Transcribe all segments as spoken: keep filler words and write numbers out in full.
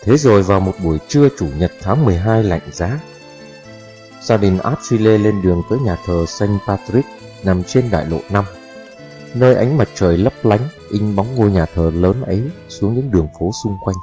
Thế rồi vào một buổi trưa chủ nhật tháng mười hai lạnh giá, gia đình Archile lên đường tới nhà thờ Saint Patrick nằm trên đại lộ năm, nơi ánh mặt trời lấp lánh in bóng ngôi nhà thờ lớn ấy xuống những đường phố xung quanh.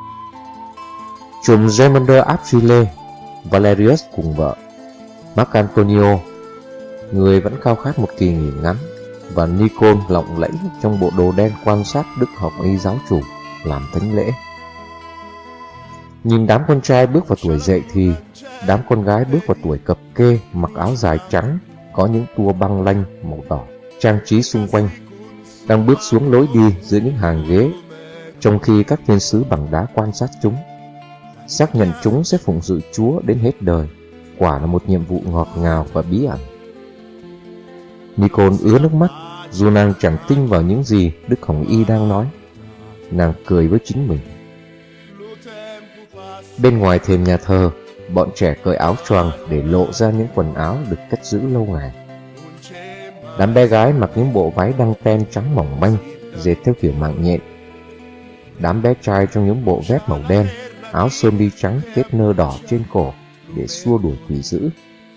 Trùm Germander Archile, Valerius cùng vợ, Marc Antonio, người vẫn khao khát một kỳ nghỉ ngắn, và Nikon lộng lẫy trong bộ đồ đen quan sát Đức Học Y giáo chủ làm thánh lễ. Nhìn đám con trai bước vào tuổi dậy thì, đám con gái bước vào tuổi cập kê mặc áo dài trắng có những tua băng lanh màu đỏ trang trí xung quanh, đang bước xuống lối đi giữa những hàng ghế, trong khi các thiên sứ bằng đá quan sát chúng, xác nhận chúng sẽ phụng sự Chúa đến hết đời. Quả là một nhiệm vụ ngọt ngào và bí ẩn. Nikon ứa nước mắt, dù nàng chẳng tin vào những gì Đức Hồng Y đang nói. Nàng cười với chính mình. Bên ngoài thềm nhà thờ, bọn trẻ cởi áo choàng để lộ ra những quần áo được cất giữ lâu ngày. Đám bé gái mặc những bộ váy đăng ten trắng mỏng manh, dệt theo kiểu mạng nhện. Đám bé trai trong những bộ vest màu đen, áo sơ mi trắng kết nơ đỏ trên cổ để xua đuổi quỷ dữ.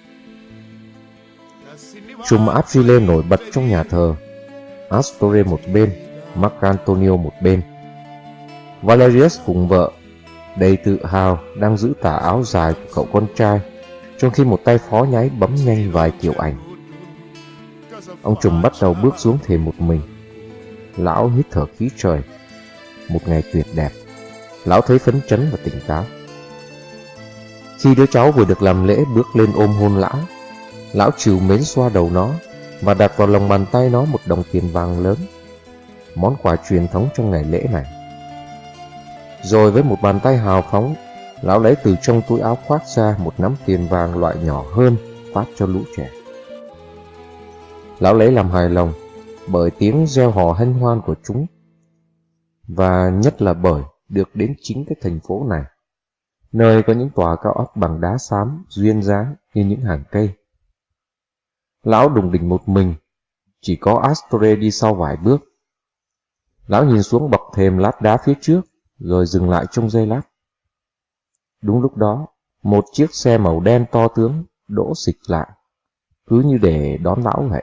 Chùm Archile nổi bật trong nhà thờ, Astore một bên, Marc Antonio một bên. Valerius cùng vợ, đầy tự hào, đang giữ tà áo dài của cậu con trai, trong khi một tay phó nháy bấm nhanh vài kiểu ảnh. Ông trùm bắt đầu bước xuống thềm một mình. Lão hít thở khí trời. Một ngày tuyệt đẹp. Lão thấy phấn chấn và tỉnh táo. Khi đứa cháu vừa được làm lễ bước lên ôm hôn lão, lão trìu mến xoa đầu nó và đặt vào lòng bàn tay nó một đồng tiền vàng lớn, món quà truyền thống trong ngày lễ này. Rồi với một bàn tay hào phóng, lão lấy từ trong túi áo khoác ra một nắm tiền vàng loại nhỏ hơn phát cho lũ trẻ. Lão lấy làm hài lòng bởi tiếng reo hò hân hoan của chúng, và nhất là bởi được đến chính cái thành phố này, nơi có những tòa cao ốc bằng đá xám duyên dáng như những hàng cây. Lão đùng đỉnh một mình, chỉ có Astore đi sau vài bước. Lão nhìn xuống bậc thềm lát đá phía trước, rồi dừng lại trong giây lát. Đúng lúc đó, một chiếc xe màu đen to tướng đỗ xịch lại, cứ như để đón lão vậy.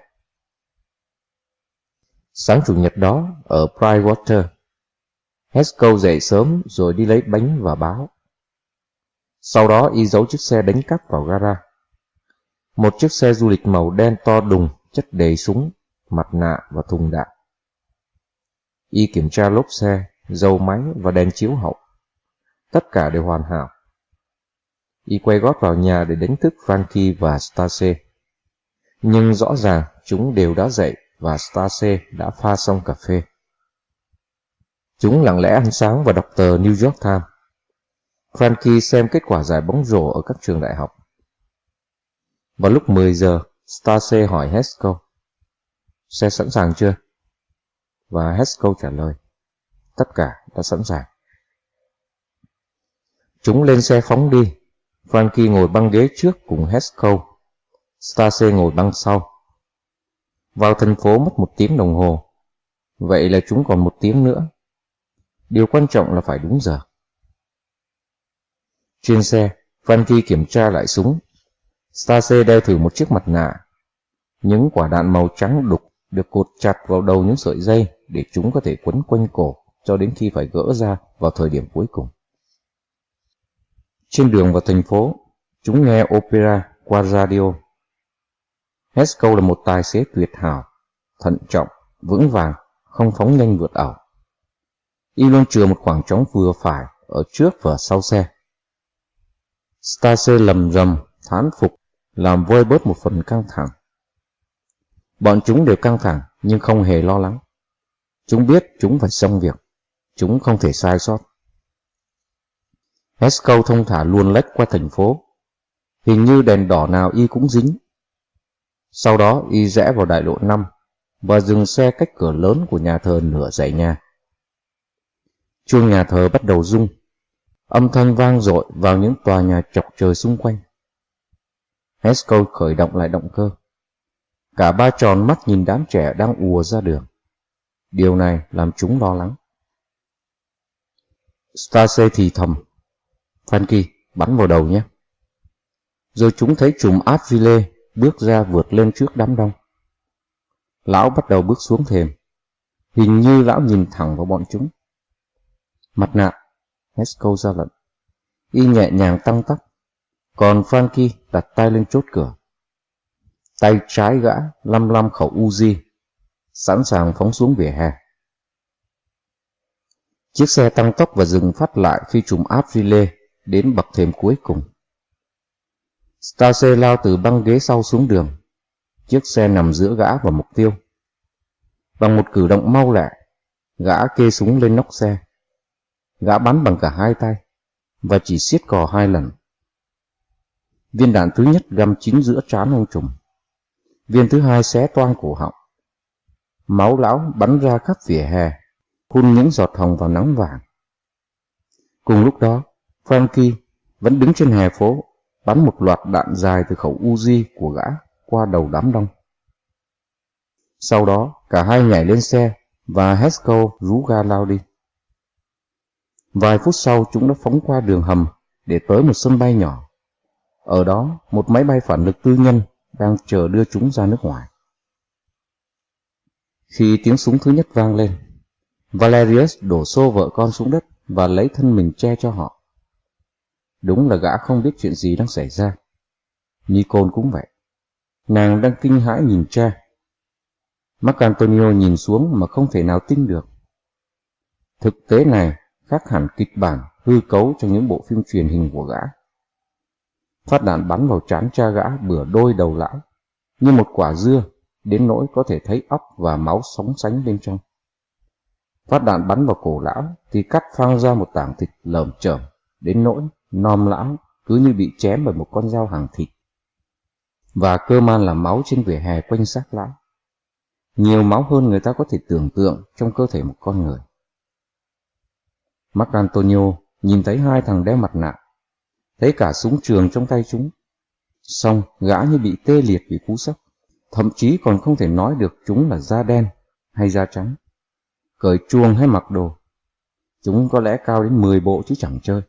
Sáng chủ nhật đó, ở Brightwater, Haskell dậy sớm rồi đi lấy bánh và báo. Sau đó y giấu chiếc xe đánh cắp vào gara. Một chiếc xe du lịch màu đen to đùng chất đầy súng, mặt nạ và thùng đạn. Y kiểm tra lốp xe, dầu máy và đèn chiếu hậu. Tất cả đều hoàn hảo. Y quay gót vào nhà để đánh thức Frankie và Stacy. Nhưng rõ ràng chúng đều đã dậy và Stacy đã pha xong cà phê. Chúng lặng lẽ ăn sáng và đọc tờ New York Times. Frankie xem kết quả giải bóng rổ ở các trường đại học. Vào lúc mười giờ, Stacy hỏi Haskell, xe sẵn sàng chưa? Và Haskell trả lời, tất cả đã sẵn sàng. Chúng lên xe phóng đi. Frankie ngồi băng ghế trước cùng Haskell. Stacy ngồi băng sau. Vào thành phố mất một tiếng đồng hồ. Vậy là chúng còn một tiếng nữa. Điều quan trọng là phải đúng giờ. Trên xe, Frankie kiểm tra lại súng. Stacy đeo thử một chiếc mặt nạ. Những quả đạn màu trắng đục được cột chặt vào đầu những sợi dây để chúng có thể quấn quanh cổ cho đến khi phải gỡ ra vào thời điểm cuối cùng. Trên đường vào thành phố, chúng nghe opera qua radio. Haskell là một tài xế tuyệt hảo, thận trọng, vững vàng, không phóng nhanh vượt ẩu. Y luôn chừa một khoảng trống vừa phải ở trước và sau xe. Stacy lầm rầm, thán phục, làm vơi bớt một phần căng thẳng. Bọn chúng đều căng thẳng nhưng không hề lo lắng. Chúng biết chúng phải xong việc. Chúng không thể sai sót. Haskell thông thả luồn lách qua thành phố. Hình như đèn đỏ nào y cũng dính. Sau đó y rẽ vào đại lộ năm và dừng xe cách cửa lớn của nhà thờ nửa dãy nhà. Chuông nhà thờ bắt đầu rung. Âm thanh vang dội vào những tòa nhà chọc trời xung quanh. Haskell khởi động lại động cơ. Cả ba tròn mắt nhìn đám trẻ đang ùa ra đường. Điều này làm chúng lo lắng. Stacy thì thầm, Frankie, bắn vào đầu nhé. Rồi chúng thấy trùm Ardville bước ra vượt lên trước đám đông. Lão bắt đầu bước xuống thềm. Hình như lão nhìn thẳng vào bọn chúng. Mặt nạ, Haskell ra lệnh. Y nhẹ nhàng tăng tốc, còn Frankie đặt tay lên chốt cửa. Tay trái gã lăm lăm khẩu Uzi, sẵn sàng phóng xuống vỉa hè. Chiếc xe tăng tốc và dừng phát lại khi trùm Ardville đến bậc thềm cuối cùng. Stacy lao từ băng ghế sau xuống đường. Chiếc xe nằm giữa gã và mục tiêu. Bằng một cử động mau lẹ, gã kê súng lên nóc xe. Gã bắn bằng cả hai tay và chỉ siết cò hai lần. Viên đạn thứ nhất găm chính giữa trán ông trùm. Viên thứ hai xé toang cổ họng. Máu lão bắn ra khắp vỉa hè, phun những giọt hồng vào nắng vàng. Cùng lúc đó, Frankie vẫn đứng trên hè phố, bắn một loạt đạn dài từ khẩu Uzi của gã qua đầu đám đông. Sau đó, cả hai nhảy lên xe và Haskell rú ga lao đi. Vài phút sau, chúng đã phóng qua đường hầm để tới một sân bay nhỏ. Ở đó, một máy bay phản lực tư nhân đang chờ đưa chúng ra nước ngoài. Khi tiếng súng thứ nhất vang lên, Valerius đổ xô vợ con xuống đất và lấy thân mình che cho họ. Đúng là gã không biết chuyện gì đang xảy ra. Nicole cũng vậy. Nàng đang kinh hãi nhìn cha. Marcantonio nhìn xuống mà không thể nào tin được. Thực tế này khác hẳn kịch bản hư cấu trong những bộ phim truyền hình của gã. Phát đạn bắn vào trán cha gã bửa đôi đầu lão, như một quả dưa, đến nỗi có thể thấy óc và máu sóng sánh bên trong. Phát đạn bắn vào cổ lão thì cắt phăng ra một tảng thịt lởm chởm, đến nỗi nom lão cứ như bị chém bởi một con dao hàng thịt. Và cơ man là máu trên vỉa hè quanh xác lão. Nhiều máu hơn người ta có thể tưởng tượng trong cơ thể một con người. Marcantonio nhìn thấy hai thằng đeo mặt nạ, thấy cả súng trường trong tay chúng. Xong gã như bị tê liệt vì cú sốc, thậm chí còn không thể nói được chúng là da đen hay da trắng, cởi chuông hay mặc đồ. Chúng có lẽ cao đến mười bộ chứ chẳng chơi.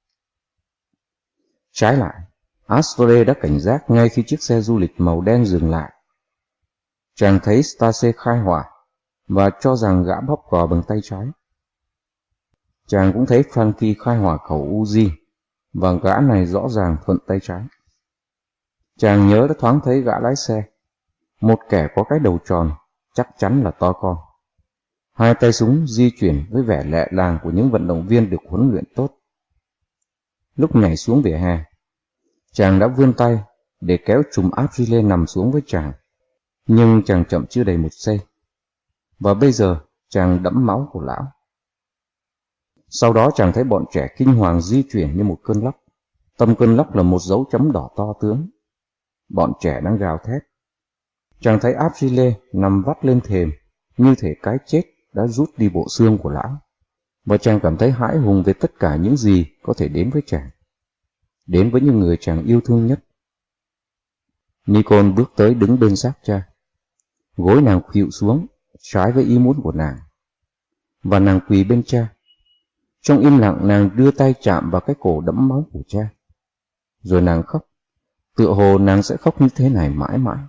Trái lại, Astor đã cảnh giác ngay khi chiếc xe du lịch màu đen dừng lại. Chàng thấy Stacy khai hỏa và cho rằng gã bóp cò bằng tay trái. Chàng cũng thấy Frankie khai hỏa khẩu Uzi và gã này rõ ràng thuận tay trái. Chàng nhớ đã thoáng thấy gã lái xe, một kẻ có cái đầu tròn, chắc chắn là to con. Hai tay súng di chuyển với vẻ lẹ làng của những vận động viên được huấn luyện tốt. Lúc nhảy xuống vỉa hè, chàng đã vươn tay để kéo trùm Ardville nằm xuống với chàng, nhưng chàng chậm chưa đầy một giây. Và bây giờ chàng đẫm máu của lão. Sau đó chàng thấy bọn trẻ kinh hoàng di chuyển như một cơn lốc. Tâm cơn lốc là một dấu chấm đỏ to tướng. Bọn trẻ đang gào thét. Chàng thấy Ardville nằm vắt lên thềm, như thể cái chết đã rút đi bộ xương của lão. Và chàng cảm thấy hãi hùng về tất cả những gì có thể đến với chàng, đến với những người chàng yêu thương nhất. Nicole bước tới đứng bên xác cha. Gối nàng khuỵu xuống, trái với ý muốn của nàng. Và nàng quỳ bên cha. Trong im lặng nàng đưa tay chạm vào cái cổ đẫm máu của cha. Rồi nàng khóc, tựa hồ nàng sẽ khóc như thế này mãi mãi.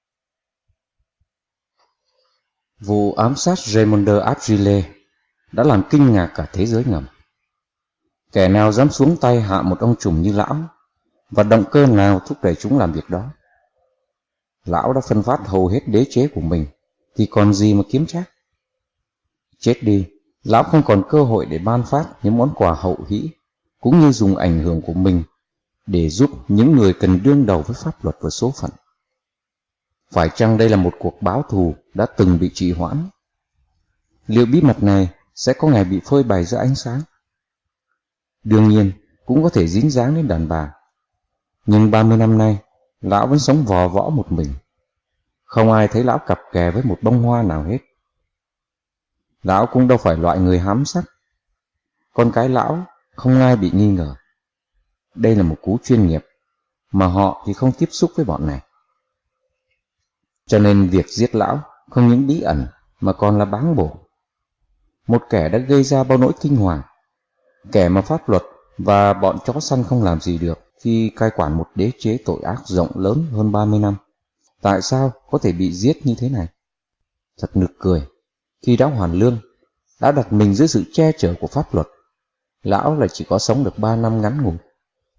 Vụ ám sát Raymonde Ardville đã làm kinh ngạc cả thế giới ngầm. Kẻ nào dám xuống tay hạ một ông trùm như lão, và động cơ nào thúc đẩy chúng làm việc đó? Lão đã phân phát hầu hết đế chế của mình, thì còn gì mà kiếm trác? Chết đi, lão không còn cơ hội để ban phát những món quà hậu hĩ, cũng như dùng ảnh hưởng của mình để giúp những người cần đương đầu với pháp luật và số phận. Phải chăng đây là một cuộc báo thù đã từng bị trì hoãn? Liệu bí mật này sẽ có ngày bị phơi bày ra ánh sáng? Đương nhiên, cũng có thể dính dáng đến đàn bà. Nhưng ba mươi năm nay, lão vẫn sống vò võ một mình. Không ai thấy lão cặp kè với một bông hoa nào hết. Lão cũng đâu phải loại người hám sắc. Con cái lão không ai bị nghi ngờ. Đây là một cú chuyên nghiệp, mà họ thì không tiếp xúc với bọn này. Cho nên việc giết lão không những bí ẩn mà còn là báng bổ. Một kẻ đã gây ra bao nỗi kinh hoàng, kẻ mà pháp luật Và bọn chó săn không làm gì được khi cai quản một đế chế tội ác rộng lớn hơn ba mươi năm. Tại sao có thể bị giết như thế này? Thật nực cười, khi đã hoàn lương, đã đặt mình dưới sự che chở của pháp luật, lão lại chỉ có sống được ba năm ngắn ngủi.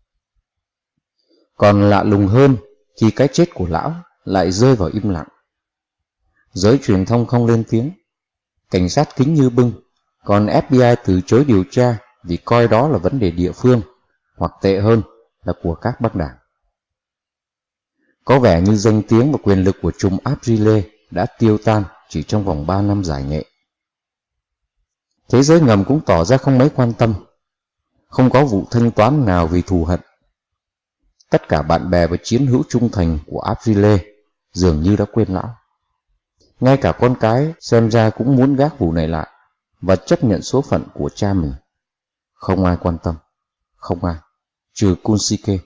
Còn lạ lùng hơn khi cái chết của lão lại rơi vào im lặng. Giới truyền thông không lên tiếng, cảnh sát kính như bưng, còn ép bê i từ chối điều tra vì coi đó là vấn đề địa phương, hoặc tệ hơn là của các băng đảng. Có vẻ như danh tiếng và quyền lực của trùm Aprile đã tiêu tan chỉ trong vòng ba năm giải nghệ. Thế giới ngầm cũng tỏ ra không mấy quan tâm, không có vụ thanh toán nào vì thù hận. Tất cả bạn bè và chiến hữu trung thành của Aprile dường như đã quên lão. Ngay cả con cái xem ra cũng muốn gác vụ này lại và chấp nhận số phận của cha mình. Không ai quan tâm, không ai, trừ Kunshike.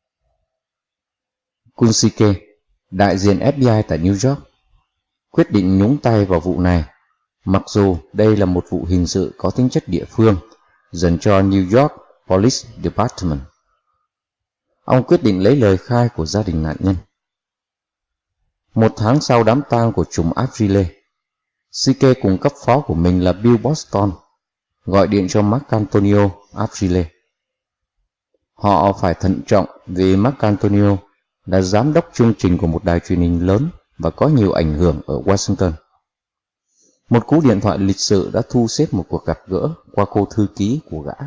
Kunshike, đại diện ép bê i tại New York, quyết định nhúng tay vào vụ này, mặc dù đây là một vụ hình sự có tính chất địa phương dành cho New York Police Department. Ông quyết định lấy lời khai của gia đình nạn nhân. Một tháng sau đám tang của trùm Aprile, Shike cùng cấp phó của mình là Bill Boston gọi điện cho Marcantonio Aprile. Họ phải thận trọng vì Marcantonio là giám đốc chương trình của một đài truyền hình lớn và có nhiều ảnh hưởng ở Washington. Một cú điện thoại lịch sự đã thu xếp một cuộc gặp gỡ qua cô thư ký của gã.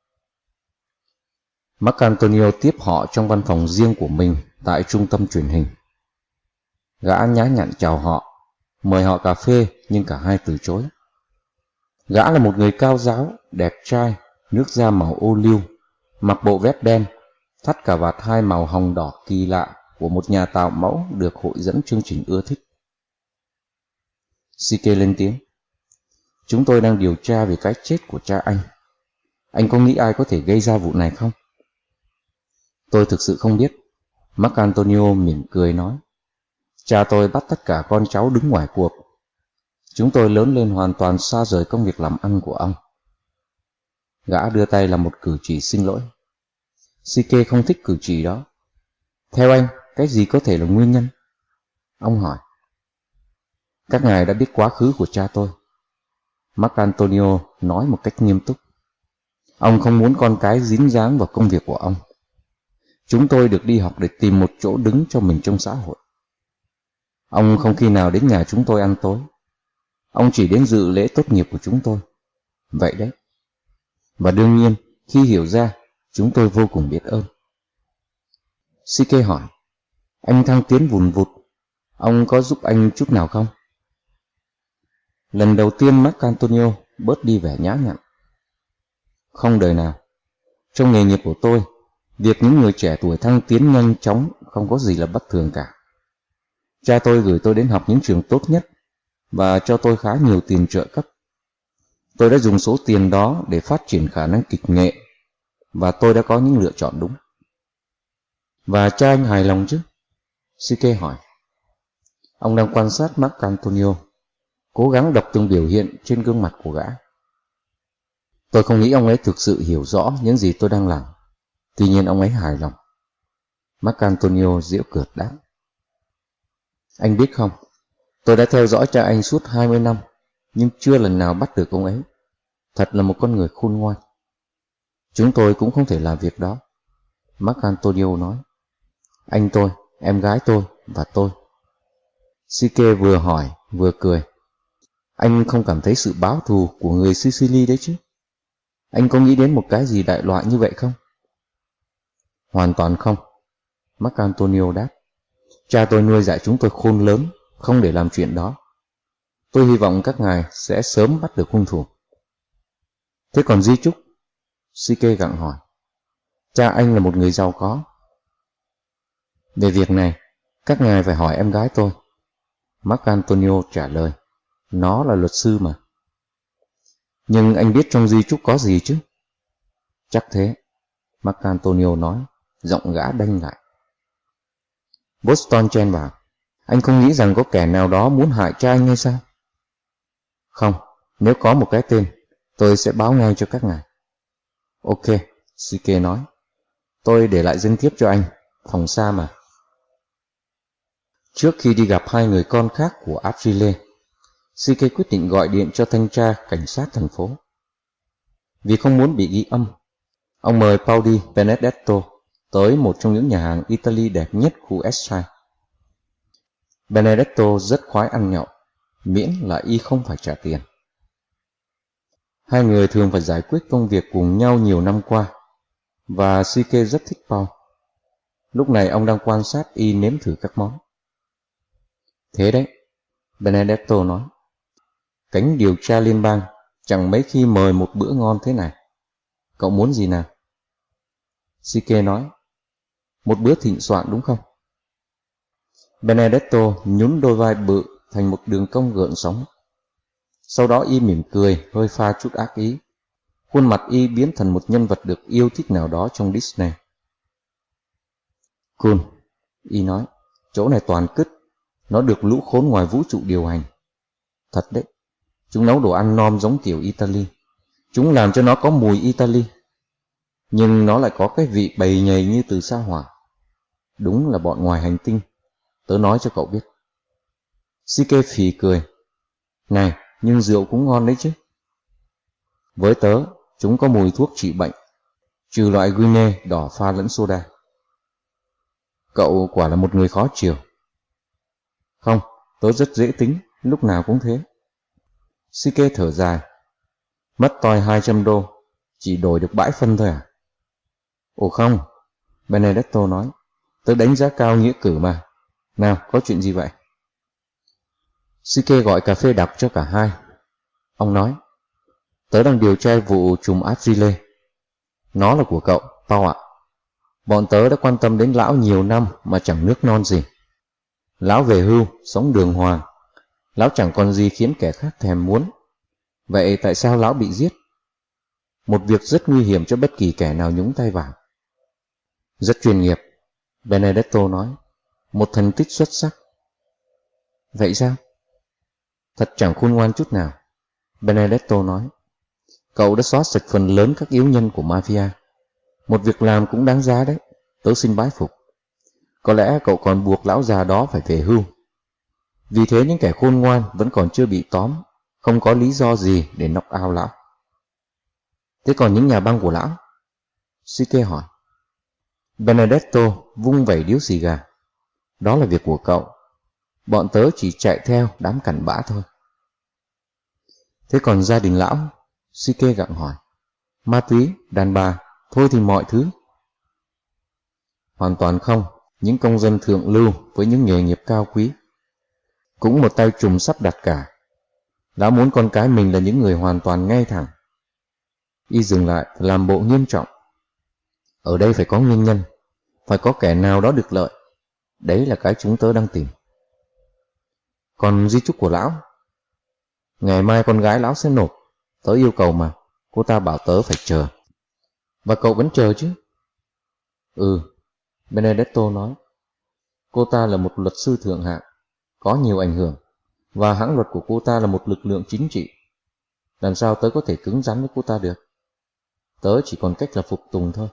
Marcantonio tiếp họ trong văn phòng riêng của mình tại trung tâm truyền hình. Gã nhã nhặn chào họ, mời họ cà phê nhưng cả hai từ chối. Gã là một người cao ráo, đẹp trai, nước da màu ô liu, mặc bộ vest đen, thắt cà vạt hai màu hồng đỏ kỳ lạ của một nhà tạo mẫu được hội dẫn chương trình ưa thích. Shike lên tiếng. Chúng tôi đang điều tra về cái chết của cha anh. Anh có nghĩ ai có thể gây ra vụ này không? Tôi thực sự không biết. Marcantonio mỉm cười nói. Cha tôi bắt tất cả con cháu đứng ngoài cuộc. Chúng tôi lớn lên hoàn toàn xa rời công việc làm ăn của ông. Gã đưa tay làm một cử chỉ xin lỗi. Shike không thích cử chỉ đó. Theo anh, cái gì có thể là nguyên nhân? Ông hỏi. Các ngài đã biết quá khứ của cha tôi. Marcantonio nói một cách nghiêm túc. Ông không muốn con cái dính dáng vào công việc của ông. Chúng tôi được đi học để tìm một chỗ đứng cho mình trong xã hội. Ông không khi nào đến nhà chúng tôi ăn tối. Ông chỉ đến dự lễ tốt nghiệp của chúng tôi. Vậy đấy. Và đương nhiên, khi hiểu ra, chúng tôi vô cùng biết ơn. Shike hỏi. Anh thăng tiến vùn vụt. Ông có giúp anh chút nào không? Lần đầu tiên Marcantonio bớt đi vẻ nhã nhặn. Không đời nào. Trong nghề nghiệp của tôi, việc những người trẻ tuổi thăng tiến nhanh chóng không có gì là bất thường cả. Cha tôi gửi tôi đến học những trường tốt nhất và cho tôi khá nhiều tiền trợ cấp. Tôi đã dùng số tiền đó để phát triển khả năng kịch nghệ và tôi đã có những lựa chọn đúng. Và cha anh hài lòng chứ? Shike hỏi. Ông đang quan sát Marcantonio, cố gắng đọc từng biểu hiện trên gương mặt của gã. Tôi không nghĩ ông ấy thực sự hiểu rõ những gì tôi đang làm. Tuy nhiên ông ấy hài lòng. Marcantonio giễu cợt đáp. Anh biết không, tôi đã theo dõi cha anh suốt hai mươi năm, nhưng chưa lần nào bắt được ông ấy. Thật là một con người khôn ngoan. Chúng tôi cũng không thể làm việc đó. Marcantonio nói. Anh tôi, em gái tôi và tôi. Shike vừa hỏi vừa cười. Anh không cảm thấy sự báo thù của người Sicily đấy chứ? Anh có nghĩ đến một cái gì đại loại như vậy không? Hoàn toàn không. Marcantonio đáp. Cha tôi nuôi dạy chúng tôi khôn lớn, không để làm chuyện đó. Tôi hy vọng các ngài sẽ sớm bắt được hung thủ. Thế còn di chúc? Shike gặng hỏi. Cha anh là một người giàu có. Về việc này, các ngài phải hỏi em gái tôi. Marcantonio trả lời. Nó là luật sư mà. Nhưng anh biết trong di chúc có gì chứ? Chắc thế, Marcantonio nói, giọng gã đanh lại. Boston chen vào. Anh không nghĩ rằng có kẻ nào đó muốn hại cha anh hay sao? Không, nếu có một cái tên, tôi sẽ báo ngay cho các ngài. Ok, Shike nói. Tôi để lại danh thiếp cho anh, phòng xa mà. Trước khi đi gặp hai người con khác của Aprile, Shike quyết định gọi điện cho thanh tra cảnh sát thành phố. Vì không muốn bị ghi âm, ông mời Paudi Benedetto tới một trong những nhà hàng Italy đẹp nhất khu Esai. Benedetto rất khoái ăn nhậu, miễn là y không phải trả tiền. Hai người thường phải giải quyết công việc cùng nhau nhiều năm qua, và Shike rất thích Paul. Lúc này ông đang quan sát y nếm thử các món. Thế đấy, Benedetto nói, cánh điều tra liên bang chẳng mấy khi mời một bữa ngon thế này. Cậu muốn gì nào? Shike nói, một bữa thịnh soạn đúng không? Benedetto nhún đôi vai bự thành một đường cong gợn sóng. Sau đó y mỉm cười, hơi pha chút ác ý. Khuôn mặt y biến thành một nhân vật được yêu thích nào đó trong Disney. Cool, y nói, chỗ này toàn cứt, nó được lũ khốn ngoài vũ trụ điều hành. Thật đấy, chúng nấu đồ ăn nom giống kiểu Italy. Chúng làm cho nó có mùi Italy, nhưng nó lại có cái vị bầy nhầy như từ sao Hỏa. Đúng là bọn ngoài hành tinh, tớ nói cho cậu biết. Shike phì cười. Này, nhưng rượu cũng ngon đấy chứ. Với tớ, chúng có mùi thuốc trị bệnh, trừ loại Guinness đỏ pha lẫn soda. Cậu quả là một người khó chiều. Không, tớ rất dễ tính, lúc nào cũng thế. Shike thở dài. Mất toi hai trăm đô, chỉ đổi được bãi phân thôi à? Ồ không, Benedetto nói, tớ đánh giá cao nghĩa cử mà. Nào, có chuyện gì vậy? Shike gọi cà phê đặc cho cả hai. Ông nói, tớ đang điều tra vụ trùm Aprile. Nó là của cậu, Paul ạ. Bọn tớ đã quan tâm đến lão nhiều năm mà chẳng nước non gì. Lão về hưu, sống đường hoàng. Lão chẳng còn gì khiến kẻ khác thèm muốn. Vậy tại sao lão bị giết? Một việc rất nguy hiểm cho bất kỳ kẻ nào nhúng tay vào. Rất chuyên nghiệp, Benedetto nói. Một thành tích xuất sắc. Vậy sao? Thật chẳng khôn ngoan chút nào, Benedetto nói. Cậu đã xóa sạch phần lớn các yếu nhân của mafia. Một việc làm cũng đáng giá đấy, tớ xin bái phục. Có lẽ cậu còn buộc lão già đó phải về hưu. Vì thế những kẻ khôn ngoan vẫn còn chưa bị tóm, không có lý do gì để knock out lão. Thế còn những nhà băng của lão? Shike hỏi. Benedetto vung vẩy điếu xì gà. Đó là việc của cậu. Bọn tớ chỉ chạy theo đám cặn bã thôi. Thế còn gia đình lão? Shike gặng hỏi. Ma túy, đàn bà, thôi thì mọi thứ. Hoàn toàn không. Những công dân thượng lưu với những nghề nghiệp cao quý. Cũng một tay trùm sắp đặt cả. Lão muốn con cái mình là những người hoàn toàn ngay thẳng. Y dừng lại làm bộ nghiêm trọng. Ở đây phải có nguyên nhân, phải có kẻ nào đó được lợi. Đấy là cái chúng tớ đang tìm. Còn di chúc của lão? Ngày mai con gái lão sẽ nộp. Tớ yêu cầu mà, cô ta bảo tớ phải chờ. Và cậu vẫn chờ chứ? Ừ, Benedetto nói. Cô ta là một luật sư thượng hạng, có nhiều ảnh hưởng, và hãng luật của cô ta là một lực lượng chính trị. Làm sao tớ có thể cứng rắn với cô ta được? Tớ chỉ còn cách là phục tùng thôi.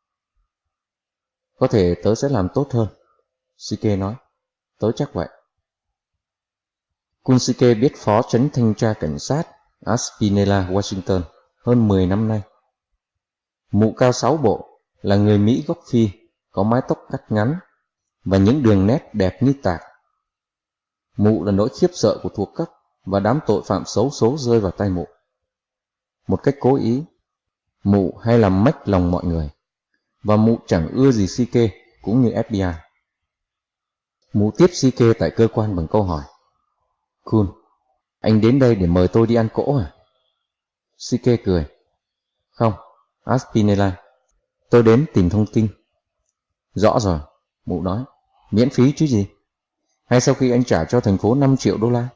Có thể tớ sẽ làm tốt hơn, Shike nói. Tớ chắc vậy. Kunshike biết phó chánh thanh tra cảnh sát Aspinella, Washington hơn mười năm nay. Mụ cao sáu bộ, là người Mỹ gốc Phi, có mái tóc cắt ngắn và những đường nét đẹp như tạc. Mụ là nỗi khiếp sợ của thuộc cấp và đám tội phạm xấu số rơi vào tay mụ. Một cách cố ý, mụ hay làm mách lòng mọi người, và mụ chẳng ưa gì Shike cũng như ép bê i. Mụ tiếp Shike tại cơ quan bằng câu hỏi. Cool, anh đến đây để mời tôi đi ăn cỗ à? Shike cười. Không, Aspinella, tôi đến tìm thông tin. Rõ rồi, mụ nói. Miễn phí chứ gì? Hay sau khi anh trả cho thành phố năm triệu đô la?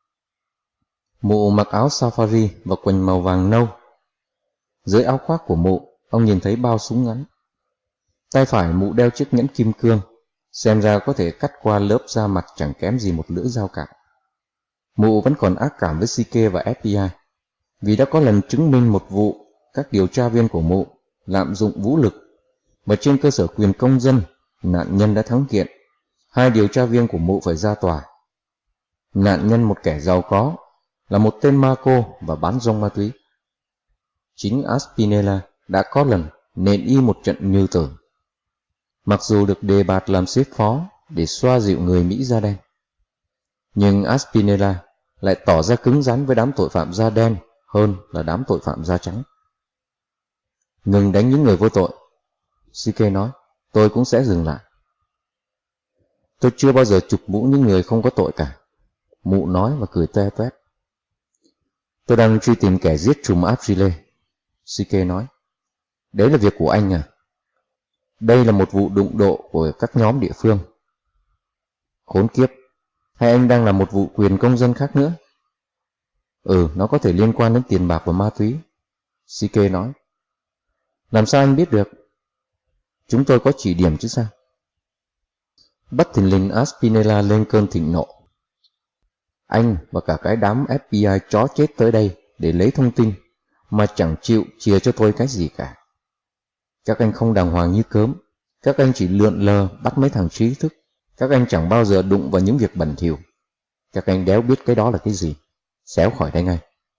Mụ mặc áo safari và quần màu vàng nâu. Dưới áo khoác của mụ, ông nhìn thấy bao súng ngắn. Tay phải mụ đeo chiếc nhẫn kim cương, xem ra có thể cắt qua lớp da mặt chẳng kém gì một lưỡi dao cả. Mụ vẫn còn ác cảm với Shike và ép bê i, vì đã có lần chứng minh một vụ các điều tra viên của mụ lạm dụng vũ lực, và trên cơ sở quyền công dân, nạn nhân đã thắng kiện. Hai điều tra viên của mụ phải ra tòa. Nạn nhân một kẻ giàu có, là một tên ma cô và bán rong ma túy. Chính Aspinella đã có lần nện y một trận như tử, mặc dù được đề bạt làm xếp phó để xoa dịu người Mỹ da đen. Nhưng Aspinella lại tỏ ra cứng rắn với đám tội phạm da đen hơn là đám tội phạm da trắng. Ngừng đánh những người vô tội, Sike nói, tôi cũng sẽ dừng lại. Tôi chưa bao giờ chụp mũ những người không có tội cả, mụ nói và cười toe toét. Tôi đang truy tìm kẻ giết trùm Aprile, Sike nói. Đấy là việc của anh à? Đây là một vụ đụng độ của các nhóm địa phương. Khốn kiếp, hay anh đang làm một vụ quyền công dân khác nữa? Ừ, nó có thể liên quan đến tiền bạc và ma túy, Sike nói. Làm sao anh biết được? Chúng tôi có chỉ điểm chứ sao? Bất thình lình Aspinella lên cơn thịnh nộ. Anh và cả cái đám ép bê i chó chết tới đây để lấy thông tin, mà chẳng chịu chia cho tôi cái gì cả. Các anh không đàng hoàng như cớm. Các anh chỉ lượn lờ bắt mấy thằng trí thức. Các anh chẳng bao giờ đụng vào những việc bẩn thỉu. Các anh đéo biết cái đó là cái gì. Xéo khỏi đây ngay.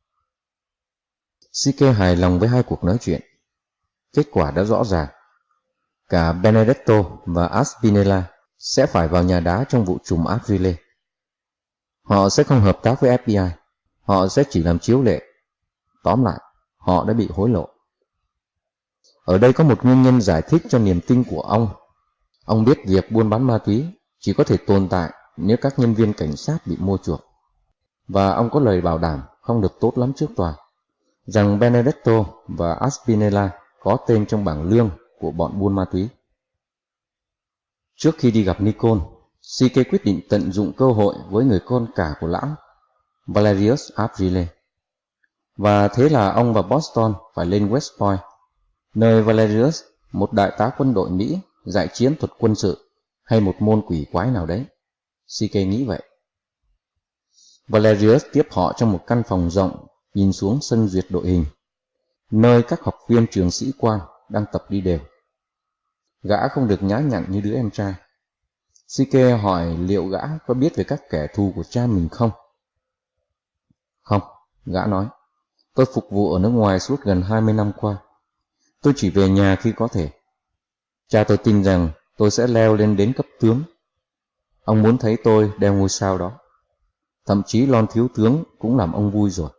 Sike hài lòng với hai cuộc nói chuyện. Kết quả đã rõ ràng. Cả Benedetto và Aspinella sẽ phải vào nhà đá trong vụ trùm Aprile. Họ sẽ không hợp tác với ép bê i. Họ sẽ chỉ làm chiếu lệ. Tóm lại, họ đã bị hối lộ. Ở đây có một nguyên nhân giải thích cho niềm tin của ông. Ông biết việc buôn bán ma túy chỉ có thể tồn tại nếu các nhân viên cảnh sát bị mua chuộc. Và ông có lời bảo đảm không được tốt lắm trước tòa, rằng Benedetto và Aspinella có tên trong bảng lương của bọn buôn ma túy. Trước khi đi gặp Nikon, Sike quyết định tận dụng cơ hội với người con cả của lão, Valerius Aprile. Và thế là ông và Boston phải lên West Point, nơi Valerius, một đại tá quân đội Mỹ, dạy chiến thuật quân sự hay một môn quỷ quái nào đấy. Sike nghĩ vậy. Valerius tiếp họ trong một căn phòng rộng nhìn xuống sân duyệt đội hình, nơi các học viên trường sĩ quan đang tập đi đều. Gã không được nhã nhặn như đứa em trai. Sike hỏi liệu gã có biết về các kẻ thù của cha mình không? Không, gã nói. Tôi phục vụ ở nước ngoài suốt gần hai mươi năm qua. Tôi chỉ về nhà khi có thể. Cha tôi tin rằng tôi sẽ leo lên đến cấp tướng. Ông muốn thấy tôi đeo ngôi sao đó. Thậm chí lon thiếu tướng cũng làm ông vui rồi.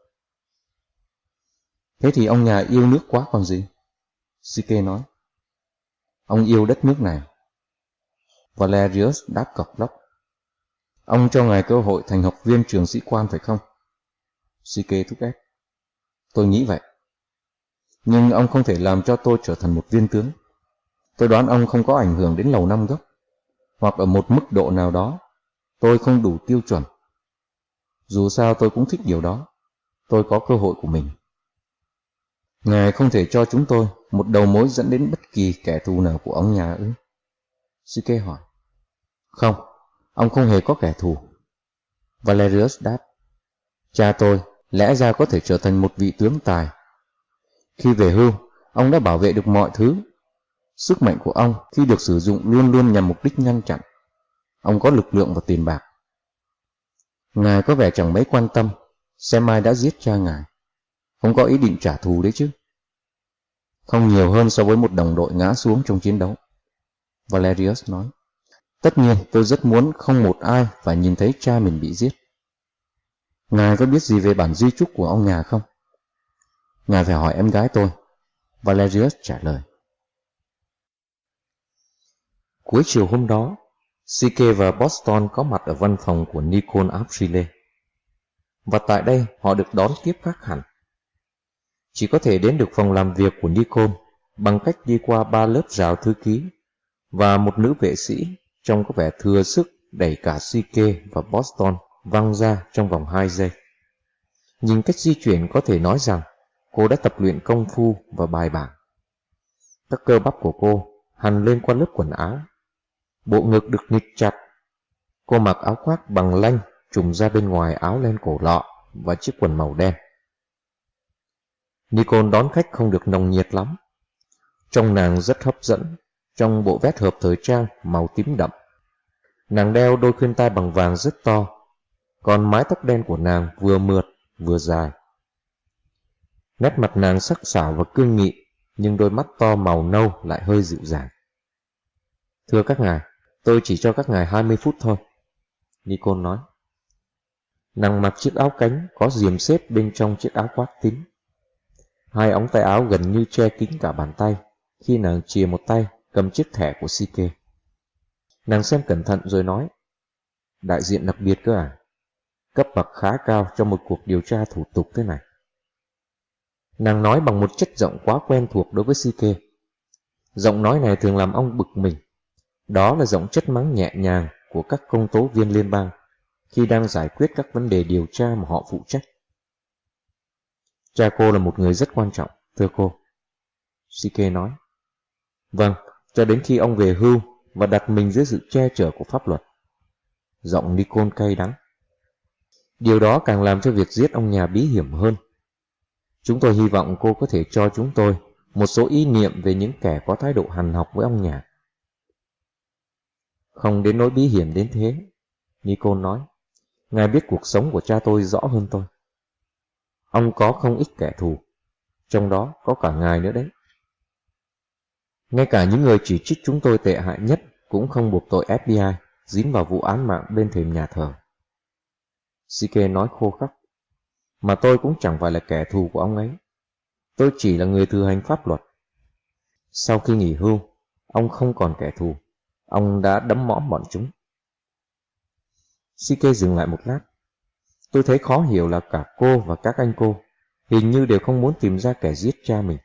Thế thì ông nhà yêu nước quá còn gì? Sike nói. Ông yêu đất nước này. Valerius đáp cộc lốc. Ông cho ngài cơ hội thành học viên trường sĩ quan phải không? Sike thúc ép. Tôi nghĩ vậy. Nhưng ông không thể làm cho tôi trở thành một viên tướng. Tôi đoán ông không có ảnh hưởng đến Lầu Năm Góc. Hoặc ở một mức độ nào đó, tôi không đủ tiêu chuẩn. Dù sao tôi cũng thích điều đó. Tôi có cơ hội của mình. Ngài không thể cho chúng tôi một đầu mối dẫn đến bất kỳ kẻ thù nào của ông nhà ư? Sike hỏi. Không, ông không hề có kẻ thù. Valerius đáp. Cha tôi lẽ ra có thể trở thành một vị tướng tài. Khi về hưu, ông đã bảo vệ được mọi thứ. Sức mạnh của ông khi được sử dụng luôn luôn nhằm mục đích ngăn chặn. Ông có lực lượng và tiền bạc. Ngài có vẻ chẳng mấy quan tâm xem ai đã giết cha ngài. Không có ý định trả thù đấy chứ? Không nhiều hơn so với một đồng đội ngã xuống trong chiến đấu. Valerius nói. Tất nhiên tôi rất muốn không một ai phải nhìn thấy cha mình bị giết. Ngài có biết gì về bản di chúc của ông nhà không? Ngài phải hỏi em gái tôi. Valerius trả lời. Cuối chiều hôm đó, Sike và Boston có mặt ở văn phòng của Nikon Aprile. Và tại đây họ được đón tiếp khác hẳn. Chỉ có thể đến được phòng làm việc của Nikon bằng cách đi qua ba lớp rào thư ký và một nữ vệ sĩ trông có vẻ thừa sức đẩy cả Sike và Boston văng ra trong vòng hai giây. Nhìn cách di chuyển có thể nói rằng cô đã tập luyện công phu và bài bản. Các cơ bắp của cô hằn lên qua lớp quần áo. Bộ ngực được nghịch chặt. Cô mặc áo khoác bằng lanh trùm ra bên ngoài áo len cổ lọ và chiếc quần màu đen. Nikon đón khách không được nồng nhiệt lắm. Trông nàng rất hấp dẫn, trong bộ vest hợp thời trang màu tím đậm. Nàng đeo đôi khuyên tai bằng vàng rất to, còn mái tóc đen của nàng vừa mượt vừa dài. Nét mặt nàng sắc sảo và cương nghị, nhưng đôi mắt to màu nâu lại hơi dịu dàng. Thưa các ngài, tôi chỉ cho các ngài hai mươi phút thôi, Nicole nói. Nàng mặc chiếc áo cánh có diềm xếp bên trong chiếc áo khoác tím. Hai ống tay áo gần như che kín cả bàn tay khi nàng chìa một tay cầm chiếc thẻ của Sike. Nàng xem cẩn thận rồi nói, đại diện đặc biệt cơ à? Cấp bậc khá cao trong một cuộc điều tra thủ tục thế này. Nàng nói bằng một chất giọng quá quen thuộc đối với Sike. Giọng nói này thường làm ông bực mình. Đó là giọng chất mắng nhẹ nhàng của các công tố viên liên bang khi đang giải quyết các vấn đề điều tra mà họ phụ trách. Cha cô là một người rất quan trọng, thưa cô, Sike nói. Vâng, cho đến khi ông về hưu và đặt mình dưới sự che chở của pháp luật. Giọng Nicole cay đắng. Điều đó càng làm cho việc giết ông nhà bí hiểm hơn. Chúng tôi hy vọng cô có thể cho chúng tôi một số ý niệm về những kẻ có thái độ hằn học với ông nhà. Không đến nỗi bí hiểm đến thế, Nicole nói. Ngài biết cuộc sống của cha tôi rõ hơn tôi. Ông có không ít kẻ thù, trong đó có cả ngài nữa đấy. Ngay cả những người chỉ trích chúng tôi tệ hại nhất cũng không buộc tội ép bê i dính vào vụ án mạng bên thềm nhà thờ. Sike nói khô khóc. Mà tôi cũng chẳng phải là kẻ thù của ông ấy. Tôi chỉ là người thực hành pháp luật. Sau khi nghỉ hưu, ông không còn kẻ thù. Ông đã đấm mõm bọn chúng. Sike dừng lại một lát. Tôi thấy khó hiểu là cả cô và các anh cô hình như đều không muốn tìm ra kẻ giết cha mình.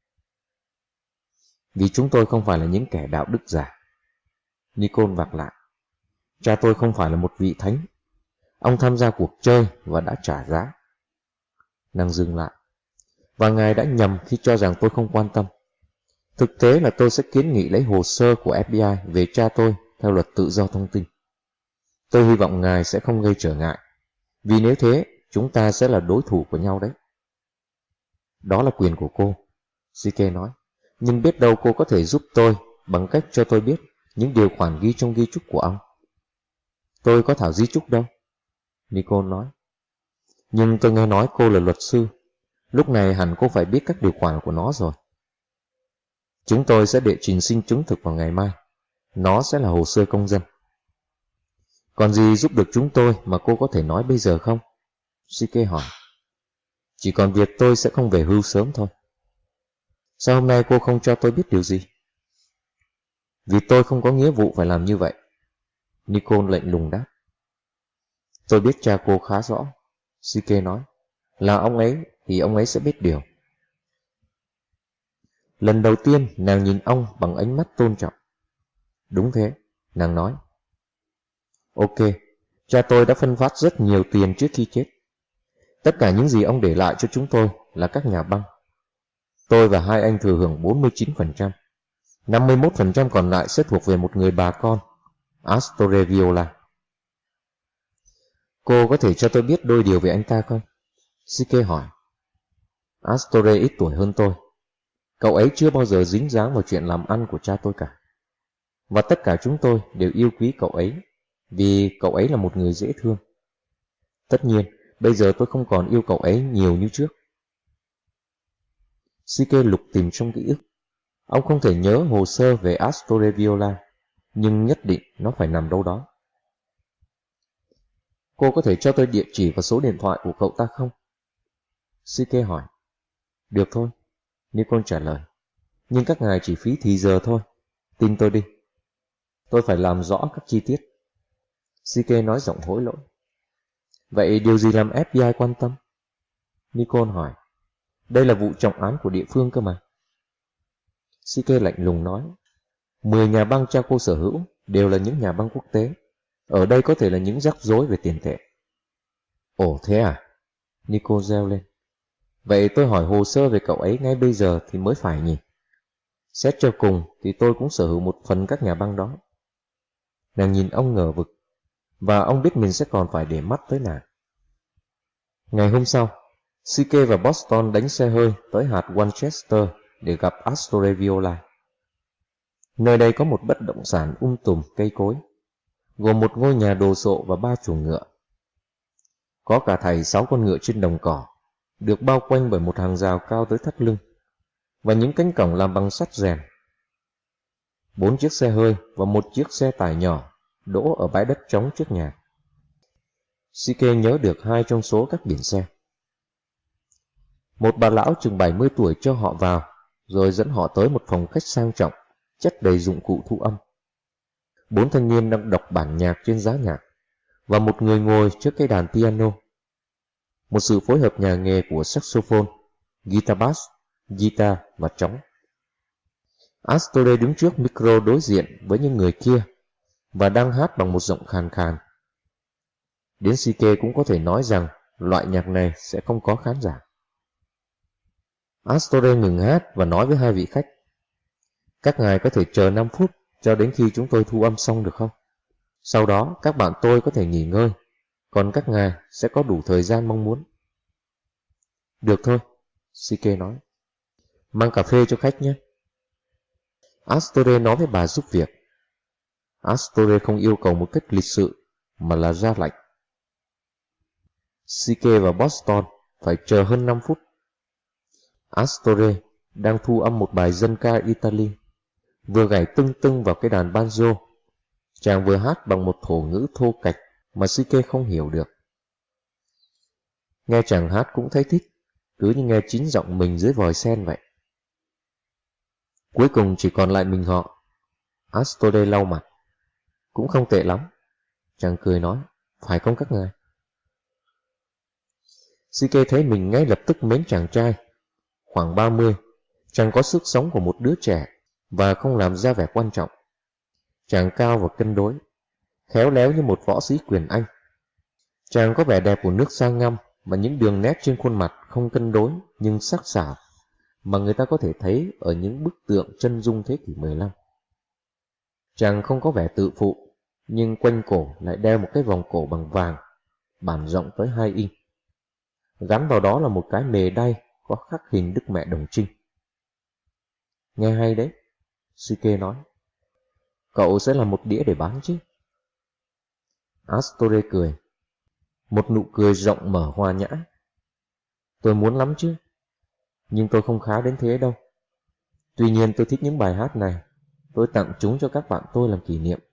Vì chúng tôi không phải là những kẻ đạo đức giả. Nicole vạc lại. Cha tôi không phải là một vị thánh. Ông tham gia cuộc chơi và đã trả giá. Nàng dừng lại. Và ngài đã nhầm khi cho rằng tôi không quan tâm. Thực tế là tôi sẽ kiến nghị lấy hồ sơ của ép bê i về cha tôi theo luật tự do thông tin. Tôi hy vọng ngài sẽ không gây trở ngại. Vì nếu thế, chúng ta sẽ là đối thủ của nhau đấy. Đó là quyền của cô, Sike nói. Nhưng biết đâu cô có thể giúp tôi bằng cách cho tôi biết những điều khoản ghi trong ghi chúc của ông. Tôi có thảo di chúc đâu, Nicole nói. Nhưng tôi nghe nói cô là luật sư. Lúc này hẳn cô phải biết các điều khoản của nó rồi. Chúng tôi sẽ đệ trình xin chứng thực vào ngày mai. Nó sẽ là hồ sơ công dân. Còn gì giúp được chúng tôi mà cô có thể nói bây giờ không? Sike hỏi. Chỉ còn việc tôi sẽ không về hưu sớm thôi. Sao hôm nay cô không cho tôi biết điều gì? Vì tôi không có nghĩa vụ phải làm như vậy, Nicole lạnh lùng đáp. Tôi biết cha cô khá rõ, Sike nói. Là ông ấy thì ông ấy sẽ biết điều. Lần đầu tiên nàng nhìn ông bằng ánh mắt tôn trọng. Đúng thế, nàng nói. Ok, cha tôi đã phân phát rất nhiều tiền trước khi chết. Tất cả những gì ông để lại cho chúng tôi là các nhà băng. Tôi và hai anh thừa hưởng bốn mươi chín phần trăm. năm mươi mốt phần trăm còn lại sẽ thuộc về một người bà con, Astore Viola. Cô có thể cho tôi biết đôi điều về anh ta không? Sike hỏi. Astore ít tuổi hơn tôi. Cậu ấy chưa bao giờ dính dáng vào chuyện làm ăn của cha tôi cả. Và tất cả chúng tôi đều yêu quý cậu ấy, vì cậu ấy là một người dễ thương. Tất nhiên, bây giờ tôi không còn yêu cậu ấy nhiều như trước. Sike lục tìm trong ký ức. Ông không thể nhớ hồ sơ về Astore Viola, nhưng nhất định nó phải nằm đâu đó. Cô có thể cho tôi địa chỉ và số điện thoại của cậu ta không? Sike hỏi. Được thôi, Nicole trả lời. Nhưng các ngài chỉ phí thì giờ thôi. Tin tôi đi. Tôi phải làm rõ các chi tiết. Sike nói giọng hối lỗi. Vậy điều gì làm ép bê i quan tâm? Nicole hỏi. Đây là vụ trọng án của địa phương cơ mà. Sike lạnh lùng nói. Mười nhà băng cha cô sở hữu đều là những nhà băng quốc tế. Ở đây có thể là những rắc rối về tiền tệ. Ồ thế à? Nicole reo lên. Vậy tôi hỏi hồ sơ về cậu ấy ngay bây giờ thì mới phải nhỉ? Xét cho cùng thì tôi cũng sở hữu một phần các nhà băng đó. Nàng nhìn ông ngờ vực. Và ông biết mình sẽ còn phải để mắt tới nàng. Ngày hôm sau, Sike và Boston đánh xe hơi tới hạt Winchester để gặp Astore Viola. Nơi đây có một bất động sản um tùm cây cối, gồm một ngôi nhà đồ sộ và ba chuồng ngựa. Có cả thảy sáu con ngựa trên đồng cỏ, được bao quanh bởi một hàng rào cao tới thắt lưng, và những cánh cổng làm bằng sắt rèn. Bốn chiếc xe hơi và một chiếc xe tải nhỏ đỗ ở bãi đất trống trước nhà. Sike nhớ được hai trong số các biển xe. Một bà lão chừng bảy mươi tuổi cho họ vào, rồi dẫn họ tới một phòng khách sang trọng, chất đầy dụng cụ thu âm. Bốn thanh niên đang đọc bản nhạc trên giá nhạc, và một người ngồi trước cây đàn piano. Một sự phối hợp nhà nghề của saxophone, guitar bass, guitar và trống. Astore đứng trước micro đối diện với những người kia, và đang hát bằng một giọng khàn khàn. Đến Sike cũng có thể nói rằng loại nhạc này sẽ không có khán giả. Astore ngừng hát và nói với hai vị khách: "Các ngài có thể chờ năm phút cho đến khi chúng tôi thu âm xong được không? Sau đó các bạn tôi có thể nghỉ ngơi, còn các ngài sẽ có đủ thời gian mong muốn." "Được thôi," Sike nói. "Mang cà phê cho khách nhé." Astore nói với bà giúp việc. Astore không yêu cầu một cách lịch sự, mà là ra lệnh. Sike và Boston phải chờ hơn năm phút. Astore đang thu âm một bài dân ca Italy, vừa gảy tưng tưng vào cái đàn banjo. Chàng vừa hát bằng một thổ ngữ thô kệch mà Sike không hiểu được. Nghe chàng hát cũng thấy thích, cứ như nghe chính giọng mình dưới vòi sen vậy. Cuối cùng chỉ còn lại mình họ. Astore lau mặt. "Cũng không tệ lắm," chàng cười nói. "Phải không các ngài?" Sike thấy mình ngay lập tức mến chàng trai. Khoảng ba mươi, chàng có sức sống của một đứa trẻ và không làm ra vẻ quan trọng. Chàng cao và cân đối, khéo léo như một võ sĩ quyền Anh. Chàng có vẻ đẹp của nước sang ngâm, mà những đường nét trên khuôn mặt không cân đối nhưng sắc sảo, mà người ta có thể thấy ở những bức tượng chân dung thế kỷ mười lăm. Chàng không có vẻ tự phụ, nhưng quanh cổ lại đeo một cái vòng cổ bằng vàng, bản rộng tới hai inch. Gắn vào đó là một cái mề đay có khắc hình Đức Mẹ Đồng Trinh. "Nghe hay đấy," Sike nói. "Cậu sẽ làm một đĩa để bán chứ?" Astore cười. Một nụ cười rộng mở hòa nhã. "Tôi muốn lắm chứ, nhưng tôi không khá đến thế đâu. Tuy nhiên tôi thích những bài hát này. Tôi tặng chúng cho các bạn tôi làm kỷ niệm."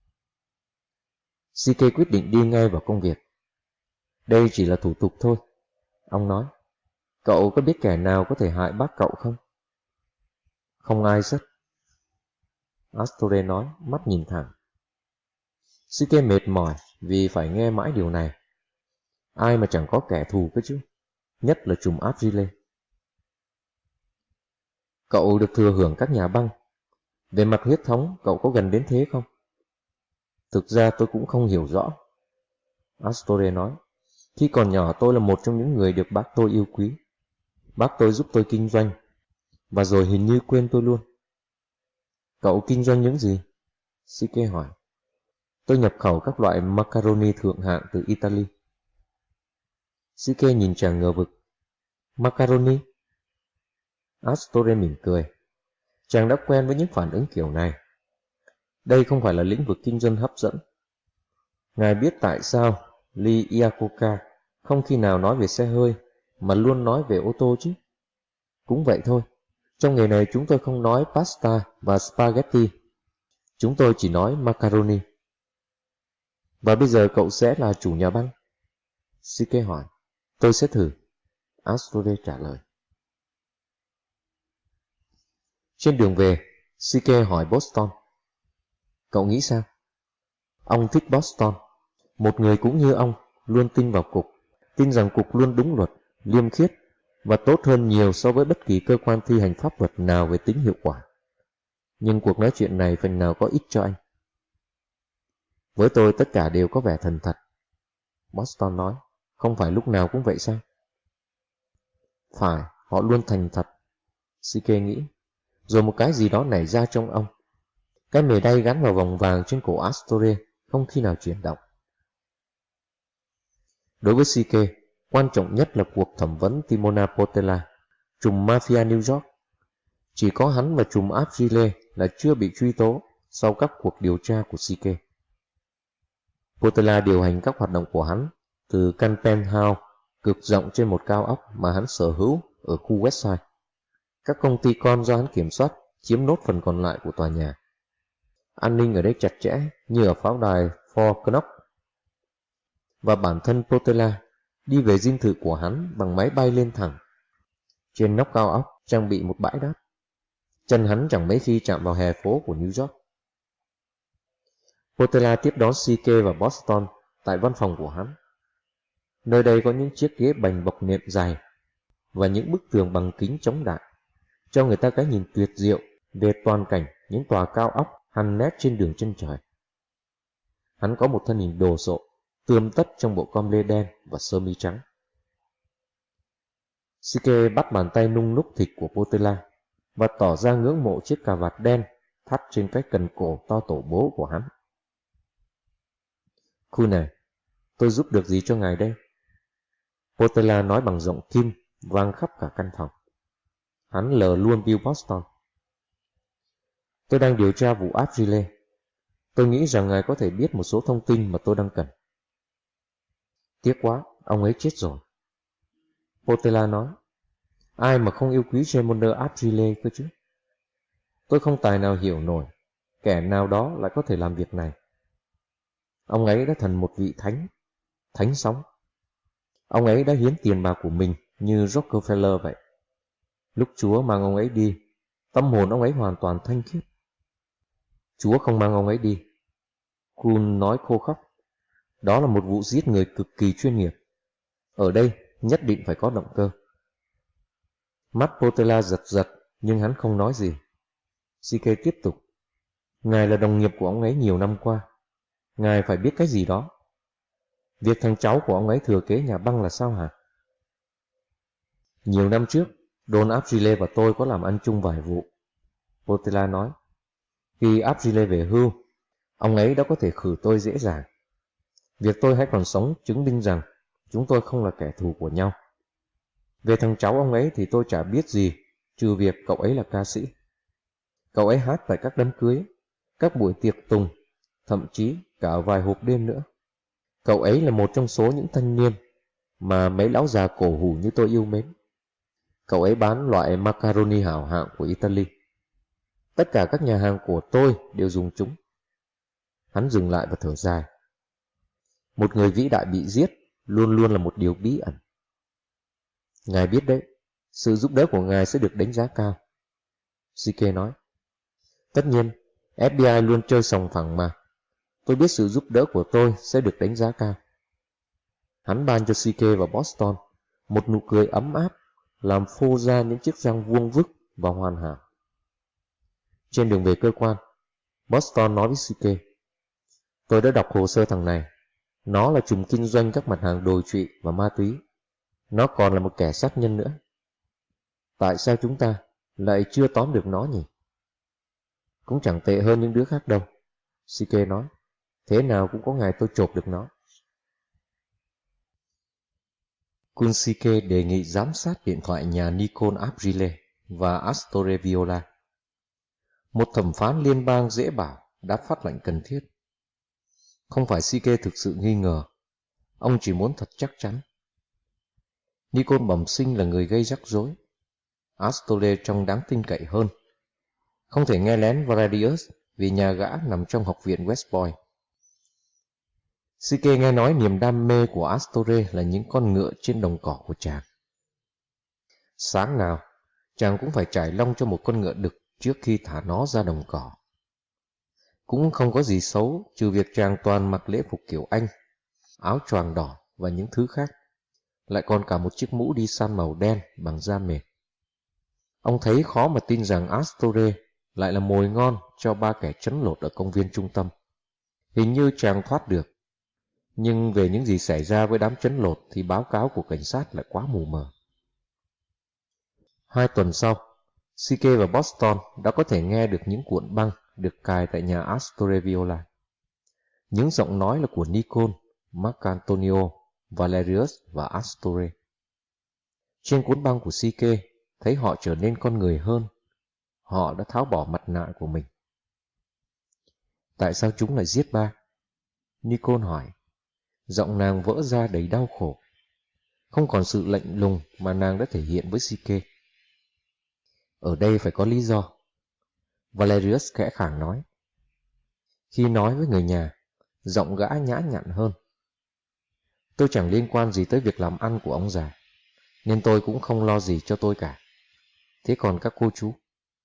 Sike quyết định đi ngay vào công việc. "Đây chỉ là thủ tục thôi," ông nói. "Cậu có biết kẻ nào có thể hại bác cậu không?" "Không ai rất," Astore nói, mắt nhìn thẳng. Sike mệt mỏi vì phải nghe mãi điều này. Ai mà chẳng có kẻ thù cơ chứ, nhất là trùm Agile. "Cậu được thừa hưởng các nhà băng. Về mặt huyết thống, cậu có gần đến thế không?" "Thực ra tôi cũng không hiểu rõ," Astore nói. "Khi còn nhỏ tôi là một trong những người được bác tôi yêu quý. Bác tôi giúp tôi kinh doanh, và rồi hình như quên tôi luôn." "Cậu kinh doanh những gì?" Sike hỏi. "Tôi nhập khẩu các loại macaroni thượng hạng từ Italy." Sike nhìn chàng ngờ vực. "Macaroni?" Astore mỉm cười. Chàng đã quen với những phản ứng kiểu này. Đây không phải là lĩnh vực kinh doanh hấp dẫn. Ngài biết tại sao Lee Iacocca không khi nào nói về xe hơi, mà luôn nói về ô tô chứ? Cũng vậy thôi. Trong nghề này chúng tôi không nói pasta và spaghetti. Chúng tôi chỉ nói macaroni. "Và bây giờ cậu sẽ là chủ nhà băng?" Sike hỏi. "Tôi sẽ thử," Astore trả lời. Trên đường về, Sike hỏi Boston. "Cậu nghĩ sao?" Ông thích Boston. Một người cũng như ông, luôn tin vào cục, tin rằng cục luôn đúng luật, liêm khiết và tốt hơn nhiều so với bất kỳ cơ quan thi hành pháp luật nào về tính hiệu quả. Nhưng cuộc nói chuyện này phần nào có ích cho anh. "Với tôi tất cả đều có vẻ thần thật," Boston nói. "Không phải lúc nào cũng vậy sao?" "Phải, họ luôn thành thật," Sike nghĩ. Rồi một cái gì đó nảy ra trong ông. Cái mề đay gắn vào vòng vàng trên cổ Astore không khi nào chuyển động. Đối với Sike, quan trọng nhất là cuộc thẩm vấn Timona Potela, trùm mafia New York. Chỉ có hắn và trùm Abrile là chưa bị truy tố sau các cuộc điều tra của Sike. Potella điều hành các hoạt động của hắn từ căn penthouse cực rộng trên một cao ốc mà hắn sở hữu ở khu Westside. Các công ty con do hắn kiểm soát chiếm nốt phần còn lại của tòa nhà. An ninh ở đây chặt chẽ như ở pháo đài Fort Knox. Và bản thân Potella đi về dinh thự của hắn bằng máy bay lên thẳng. Trên nóc cao ốc trang bị một bãi đáp. Chân hắn chẳng mấy khi chạm vào hè phố của New York. Potella tiếp đón Sike và Boston tại văn phòng của hắn. Nơi đây có những chiếc ghế bành bọc nệm dài và những bức tường bằng kính chống đạn, cho người ta cái nhìn tuyệt diệu về toàn cảnh những tòa cao ốc hằn nét trên đường chân trời. Hắn có một thân hình đồ sộ, tươm tất trong bộ com lê đen và sơ mi trắng. Sike bắt bàn tay nung núc thịt của Potella và tỏ ra ngưỡng mộ chiếc cà vạt đen thắt trên cái cần cổ to tổ bố của hắn. Khu này, tôi giúp được gì cho ngài đây? Potella nói bằng giọng kim vang khắp cả căn phòng. Hắn lờ luôn Bill Boston. Tôi đang điều tra vụ Abrile. Tôi nghĩ rằng ngài có thể biết một số thông tin mà tôi đang cần. Tiếc quá, ông ấy chết rồi. Potella nói. Ai mà không yêu quý Gemonder Abrile cơ chứ? Tôi không tài nào hiểu nổi kẻ nào đó lại có thể làm việc này. Ông ấy đã thành một vị thánh, thánh sống. Ông ấy đã hiến tiền bạc của mình như Rockefeller vậy. Lúc Chúa mang ông ấy đi, tâm hồn ông ấy hoàn toàn thanh khiết. Chúa không mang ông ấy đi. Kuhn nói khô khóc. Đó là một vụ giết người cực kỳ chuyên nghiệp. Ở đây nhất định phải có động cơ. Mắt Potella giật giật, nhưng hắn không nói gì. Sike tiếp tục. Ngài là đồng nghiệp của ông ấy nhiều năm qua. Ngài phải biết cái gì đó. Việc thằng cháu của ông ấy thừa kế nhà băng là sao hả? Nhiều năm trước, Don Abrile và tôi có làm ăn chung vài vụ. Potella nói. Khi Abrile về hưu, ông ấy đã có thể khử tôi dễ dàng. Việc tôi hãy còn sống chứng minh rằng chúng tôi không là kẻ thù của nhau. Về thằng cháu ông ấy thì tôi chả biết gì, trừ việc cậu ấy là ca sĩ. Cậu ấy hát tại các đám cưới, các buổi tiệc tùng, thậm chí cả vài hộp đêm nữa. Cậu ấy là một trong số những thanh niên mà mấy lão già cổ hủ như tôi yêu mến. Cậu ấy bán loại macaroni hảo hạng của Italy. Tất cả các nhà hàng của tôi đều dùng chúng. Hắn dừng lại và thở dài. Một người vĩ đại bị giết luôn luôn là một điều bí ẩn. Ngài biết đấy, sự giúp đỡ của ngài sẽ được đánh giá cao. Sike nói. Tất nhiên, ép bê i luôn chơi sòng phẳng mà. Tôi biết sự giúp đỡ của tôi sẽ được đánh giá cao. Hắn ban cho Sike và Boston một nụ cười ấm áp, làm phô ra những chiếc răng vuông vức và hoàn hảo. Trên đường về cơ quan, Boston nói với Sike. Tôi đã đọc hồ sơ thằng này. Nó là trùm kinh doanh các mặt hàng đồi trụy và ma túy. Nó còn là một kẻ sát nhân nữa. Tại sao chúng ta lại chưa tóm được nó nhỉ? Cũng chẳng tệ hơn những đứa khác đâu, Sike nói. Thế nào cũng có ngày tôi chộp được nó. Kunsike đề nghị giám sát điện thoại nhà Nicole Abrile và Astore Viola. Một thẩm phán liên bang dễ bảo đã phát lệnh cần thiết. Không phải Sike thực sự nghi ngờ, ông chỉ muốn thật chắc chắn. Nicole bẩm sinh là người gây rắc rối. Astore trông đáng tin cậy hơn. Không thể nghe lén Varadius vì nhà gã nằm trong học viện West Point. Sike nghe nói niềm đam mê của Astore là những con ngựa trên đồng cỏ của chàng. Sáng nào, chàng cũng phải trải lông cho một con ngựa đực trước khi thả nó ra đồng cỏ. Cũng không có gì xấu trừ việc chàng toàn mặc lễ phục kiểu Anh, áo choàng đỏ và những thứ khác, lại còn cả một chiếc mũ đi săn màu đen bằng da mệt. Ông thấy khó mà tin rằng Astore lại là mồi ngon cho ba kẻ trấn lột ở công viên trung tâm. Hình như chàng thoát được, nhưng về những gì xảy ra với đám trấn lột thì báo cáo của cảnh sát lại quá mù mờ. Hai tuần sau, Sike và Boston đã có thể nghe được những cuộn băng được cài tại nhà Astore Viola. Những giọng nói là của Nicole, Marcantonio, Valerius và Astore. Trên cuốn băng của Sike thấy họ trở nên con người hơn, họ đã tháo bỏ mặt nạ của mình. Tại sao chúng lại giết ba? Nicole hỏi. Giọng nàng vỡ ra đầy đau khổ. Không còn sự lạnh lùng mà nàng đã thể hiện với Sike. Ở đây phải có lý do, Valerius khẽ khàng nói. Khi nói với người nhà, giọng gã nhã nhặn hơn. Tôi chẳng liên quan gì tới việc làm ăn của ông già, nên tôi cũng không lo gì cho tôi cả. Thế còn các cô chú?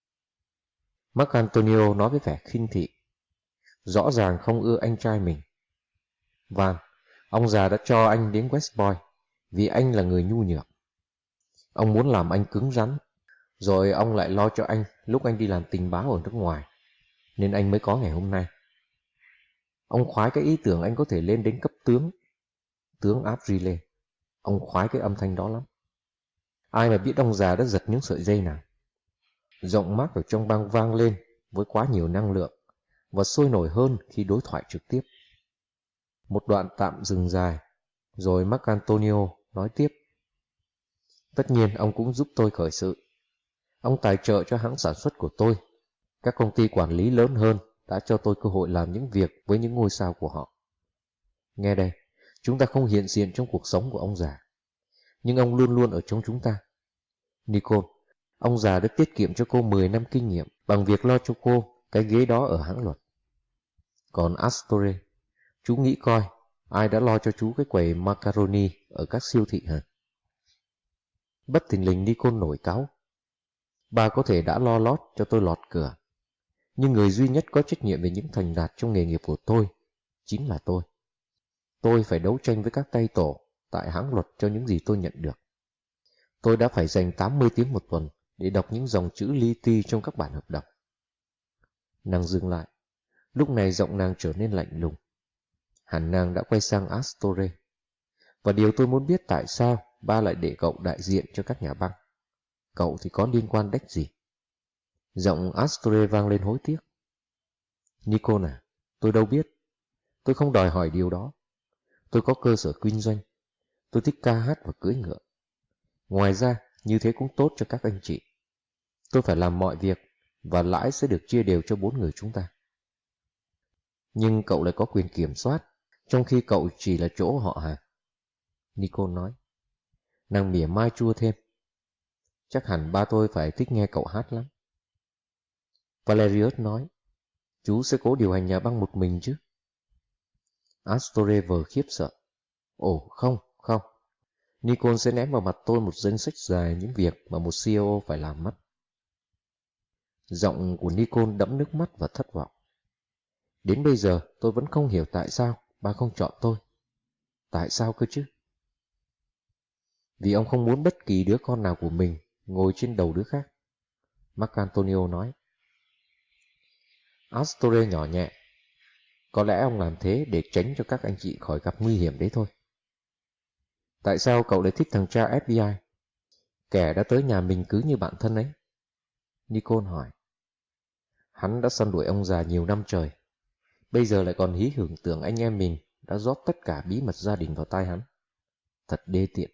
Mark Antonio nói với vẻ khinh thị. Rõ ràng không ưa anh trai mình. Van, ông già đã cho anh đến West Point vì anh là người nhu nhược. Ông muốn làm anh cứng rắn, rồi ông lại lo cho anh lúc anh đi làm tình báo ở nước ngoài, nên anh mới có ngày hôm nay. Ông khoái cái ý tưởng anh có thể lên đến cấp tướng, tướng Ardrile. Ông khoái cái âm thanh đó lắm. Ai mà biết ông già đã giật những sợi dây nào. Giọng Mark ở trong băng vang lên với quá nhiều năng lượng và sôi nổi hơn khi đối thoại trực tiếp. Một đoạn tạm dừng dài, rồi Mark Antonio nói tiếp. Tất nhiên ông cũng giúp tôi khởi sự. Ông tài trợ cho hãng sản xuất của tôi. Các công ty quản lý lớn hơn đã cho tôi cơ hội làm những việc với những ngôi sao của họ. Nghe đây, chúng ta không hiện diện trong cuộc sống của ông già, nhưng ông luôn luôn ở trong chúng ta. Nicole, ông già đã tiết kiệm cho cô mười năm kinh nghiệm bằng việc lo cho cô cái ghế đó ở hãng luật. Còn Astore, chú nghĩ coi, ai đã lo cho chú cái quầy macaroni ở các siêu thị hả? Bất thình lình Nicole nổi cáu. Bà có thể đã lo lót cho tôi lọt cửa, nhưng người duy nhất có trách nhiệm về những thành đạt trong nghề nghiệp của tôi chính là tôi. Tôi phải đấu tranh với các tay tổ tại hãng luật cho những gì tôi nhận được. Tôi đã phải dành tám mươi tiếng một tuần để đọc những dòng chữ li ti trong các bản hợp đồng. Nàng dừng lại. Lúc này giọng nàng trở nên lạnh lùng. Hẳn nàng đã quay sang Astore. Và điều tôi muốn biết tại sao ba lại để cậu đại diện cho các nhà băng. Cậu thì có liên quan đếch gì? Giọng Astore vang lên hối tiếc. Nicole à, tôi đâu biết. Tôi không đòi hỏi điều đó. Tôi có cơ sở kinh doanh. Tôi thích ca hát và cưỡi ngựa. Ngoài ra, như thế cũng tốt cho các anh chị. Tôi phải làm mọi việc, và lãi sẽ được chia đều cho bốn người chúng ta. Nhưng cậu lại có quyền kiểm soát, trong khi cậu chỉ là chỗ họ hàng. Nicole nói. Nàng mỉa mai chua thêm. Chắc hẳn ba tôi phải thích nghe cậu hát lắm. Valerius nói. Chú sẽ cố điều hành nhà băng một mình chứ? Astore vờ khiếp sợ. Ồ, không, không. Nicole sẽ ném vào mặt tôi một danh sách dài những việc mà một xê e ô phải làm mất. Giọng của Nicole đẫm nước mắt và thất vọng. Đến bây giờ tôi vẫn không hiểu tại sao ba không chọn tôi. Tại sao cơ chứ? Vì ông không muốn bất kỳ đứa con nào của mình ngồi trên đầu đứa khác. Mark Antonio nói. Astore nhỏ nhẹ. Có lẽ ông làm thế để tránh cho các anh chị khỏi gặp nguy hiểm đấy thôi. Tại sao cậu lại thích thằng cha ép bê i? Kẻ đã tới nhà mình cứ như bạn thân ấy. Nicole hỏi. Hắn đã săn đuổi ông già nhiều năm trời. Bây giờ lại còn hí hưởng tưởng anh em mình đã rót tất cả bí mật gia đình vào tai hắn. Thật đê tiện.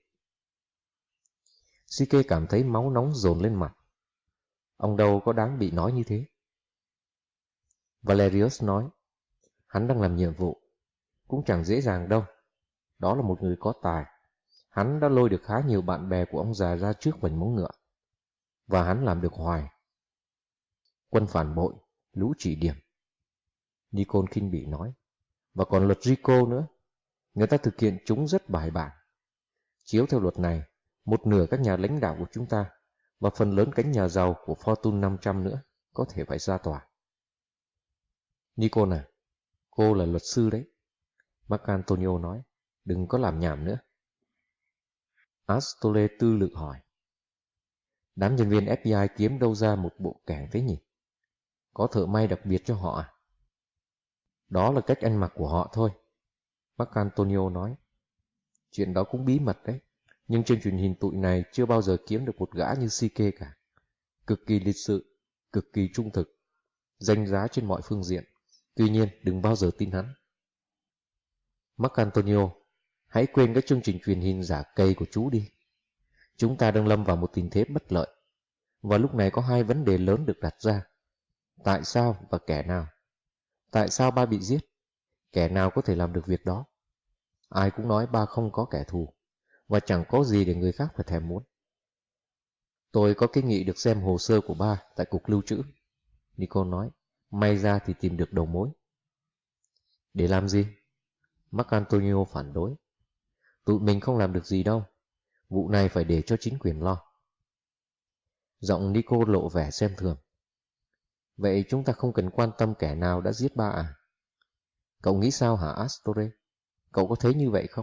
Sike cảm thấy máu nóng dồn lên mặt. Ông đâu có đáng bị nói như thế. Valerius nói. Hắn đang làm nhiệm vụ. Cũng chẳng dễ dàng đâu. Đó là một người có tài. Hắn đã lôi được khá nhiều bạn bè của ông già ra trước vành móng ngựa. Và hắn làm được hoài. Quân phản bội, lũ chỉ điểm. Nicole khinh bỉ nói. Và còn luật Rico nữa. Người ta thực hiện chúng rất bài bản. Chiếu theo luật này, một nửa các nhà lãnh đạo của chúng ta và phần lớn cánh nhà giàu của Fortune năm trăm nữa có thể phải ra tòa. Nicole à, cô là luật sư đấy. Mark Antonio nói. Đừng có làm nhảm nữa. Astore tư lự hỏi. Đám nhân viên ép bê i kiếm đâu ra một bộ kẻng thế nhỉ? Có thợ may đặc biệt cho họ à? Đó là cách ăn mặc của họ thôi. Mark Antonio nói. Chuyện đó cũng bí mật đấy. Nhưng trên truyền hình tụi này chưa bao giờ kiếm được một gã như Sike cả. Cực kỳ lịch sự, cực kỳ trung thực, danh giá trên mọi phương diện. Tuy nhiên đừng bao giờ tin hắn. Mark Antonio, hãy quên cái chương trình truyền hình giả cầy của chú đi. Chúng ta đang lâm vào một tình thế bất lợi. Và lúc này có hai vấn đề lớn được đặt ra. Tại sao và kẻ nào? Tại sao ba bị giết? Kẻ nào có thể làm được việc đó? Ai cũng nói ba không có kẻ thù, và chẳng có gì để người khác phải thèm muốn. Tôi có kiến nghị được xem hồ sơ của ba tại cục lưu trữ. Nicole nói, may ra thì tìm được đầu mối. Để làm gì? Marcantonio phản đối. Tụi mình không làm được gì đâu. Vụ này phải để cho chính quyền lo. Giọng Nicole lộ vẻ xem thường. Vậy chúng ta không cần quan tâm kẻ nào đã giết ba à? Cậu nghĩ sao hả Astore? Cậu có thấy như vậy không?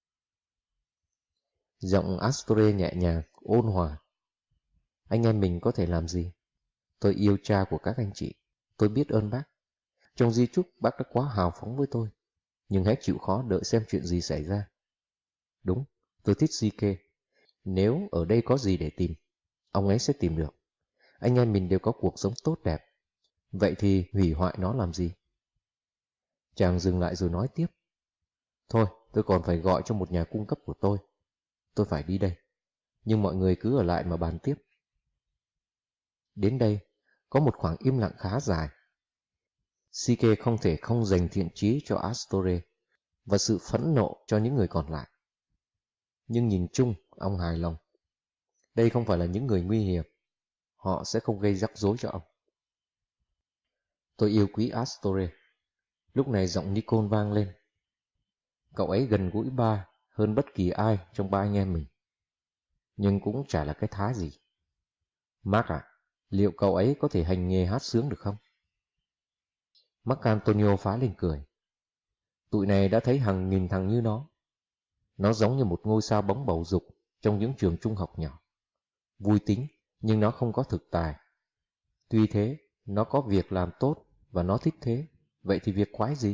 Giọng Astore nhẹ nhàng, ôn hòa. Anh em mình có thể làm gì? Tôi yêu cha của các anh chị. Tôi biết ơn bác. Trong di chúc bác đã quá hào phóng với tôi. Nhưng hãy chịu khó đợi xem chuyện gì xảy ra. Đúng, tôi thích Sike. Nếu ở đây có gì để tìm, ông ấy sẽ tìm được. Anh em mình đều có cuộc sống tốt đẹp. Vậy thì hủy hoại nó làm gì? Chàng dừng lại rồi nói tiếp. Thôi, tôi còn phải gọi cho một nhà cung cấp của tôi. Tôi phải đi đây. Nhưng mọi người cứ ở lại mà bàn tiếp. Đến đây, có một khoảng im lặng khá dài. Sike không thể không dành thiện chí cho Astore và sự phẫn nộ cho những người còn lại. Nhưng nhìn chung, ông hài lòng. Đây không phải là những người nguy hiểm. Họ sẽ không gây rắc rối cho ông. Tôi yêu quý Astore. Lúc này giọng Nicole vang lên. Cậu ấy gần gũi ba hơn bất kỳ ai trong ba anh em mình. Nhưng cũng chả là cái thá gì. Mark à, liệu cậu ấy có thể hành nghề hát sướng được không? Marcantonio phá lên cười. Tụi này đã thấy hàng nghìn thằng như nó. Nó giống như một ngôi sao bóng bầu dục trong những trường trung học nhỏ. Vui tính, nhưng nó không có thực tài. Tuy thế, nó có việc làm tốt và nó thích thế. Vậy thì việc quái gì?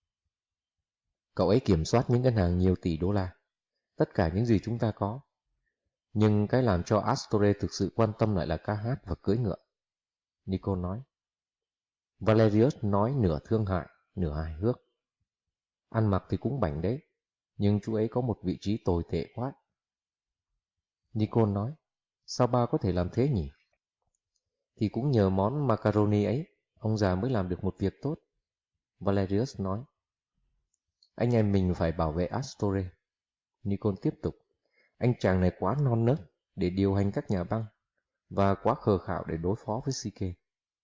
Cậu ấy kiểm soát những ngân hàng nhiều tỷ đô la. Tất cả những gì chúng ta có. Nhưng cái làm cho Astore thực sự quan tâm lại là ca hát và cưỡi ngựa. Nicole nói. Valerius nói nửa thương hại, nửa hài hước. Ăn mặc thì cũng bảnh đấy, nhưng chú ấy có một vị trí tồi tệ quá. Nicole nói. Sao ba có thể làm thế nhỉ? Thì cũng nhờ món macaroni ấy, ông già mới làm được một việc tốt. Valerius nói. Anh em mình phải bảo vệ Astore. Nicole tiếp tục. Anh chàng này quá non nớt để điều hành các nhà băng và quá khờ khạo để đối phó với Sike.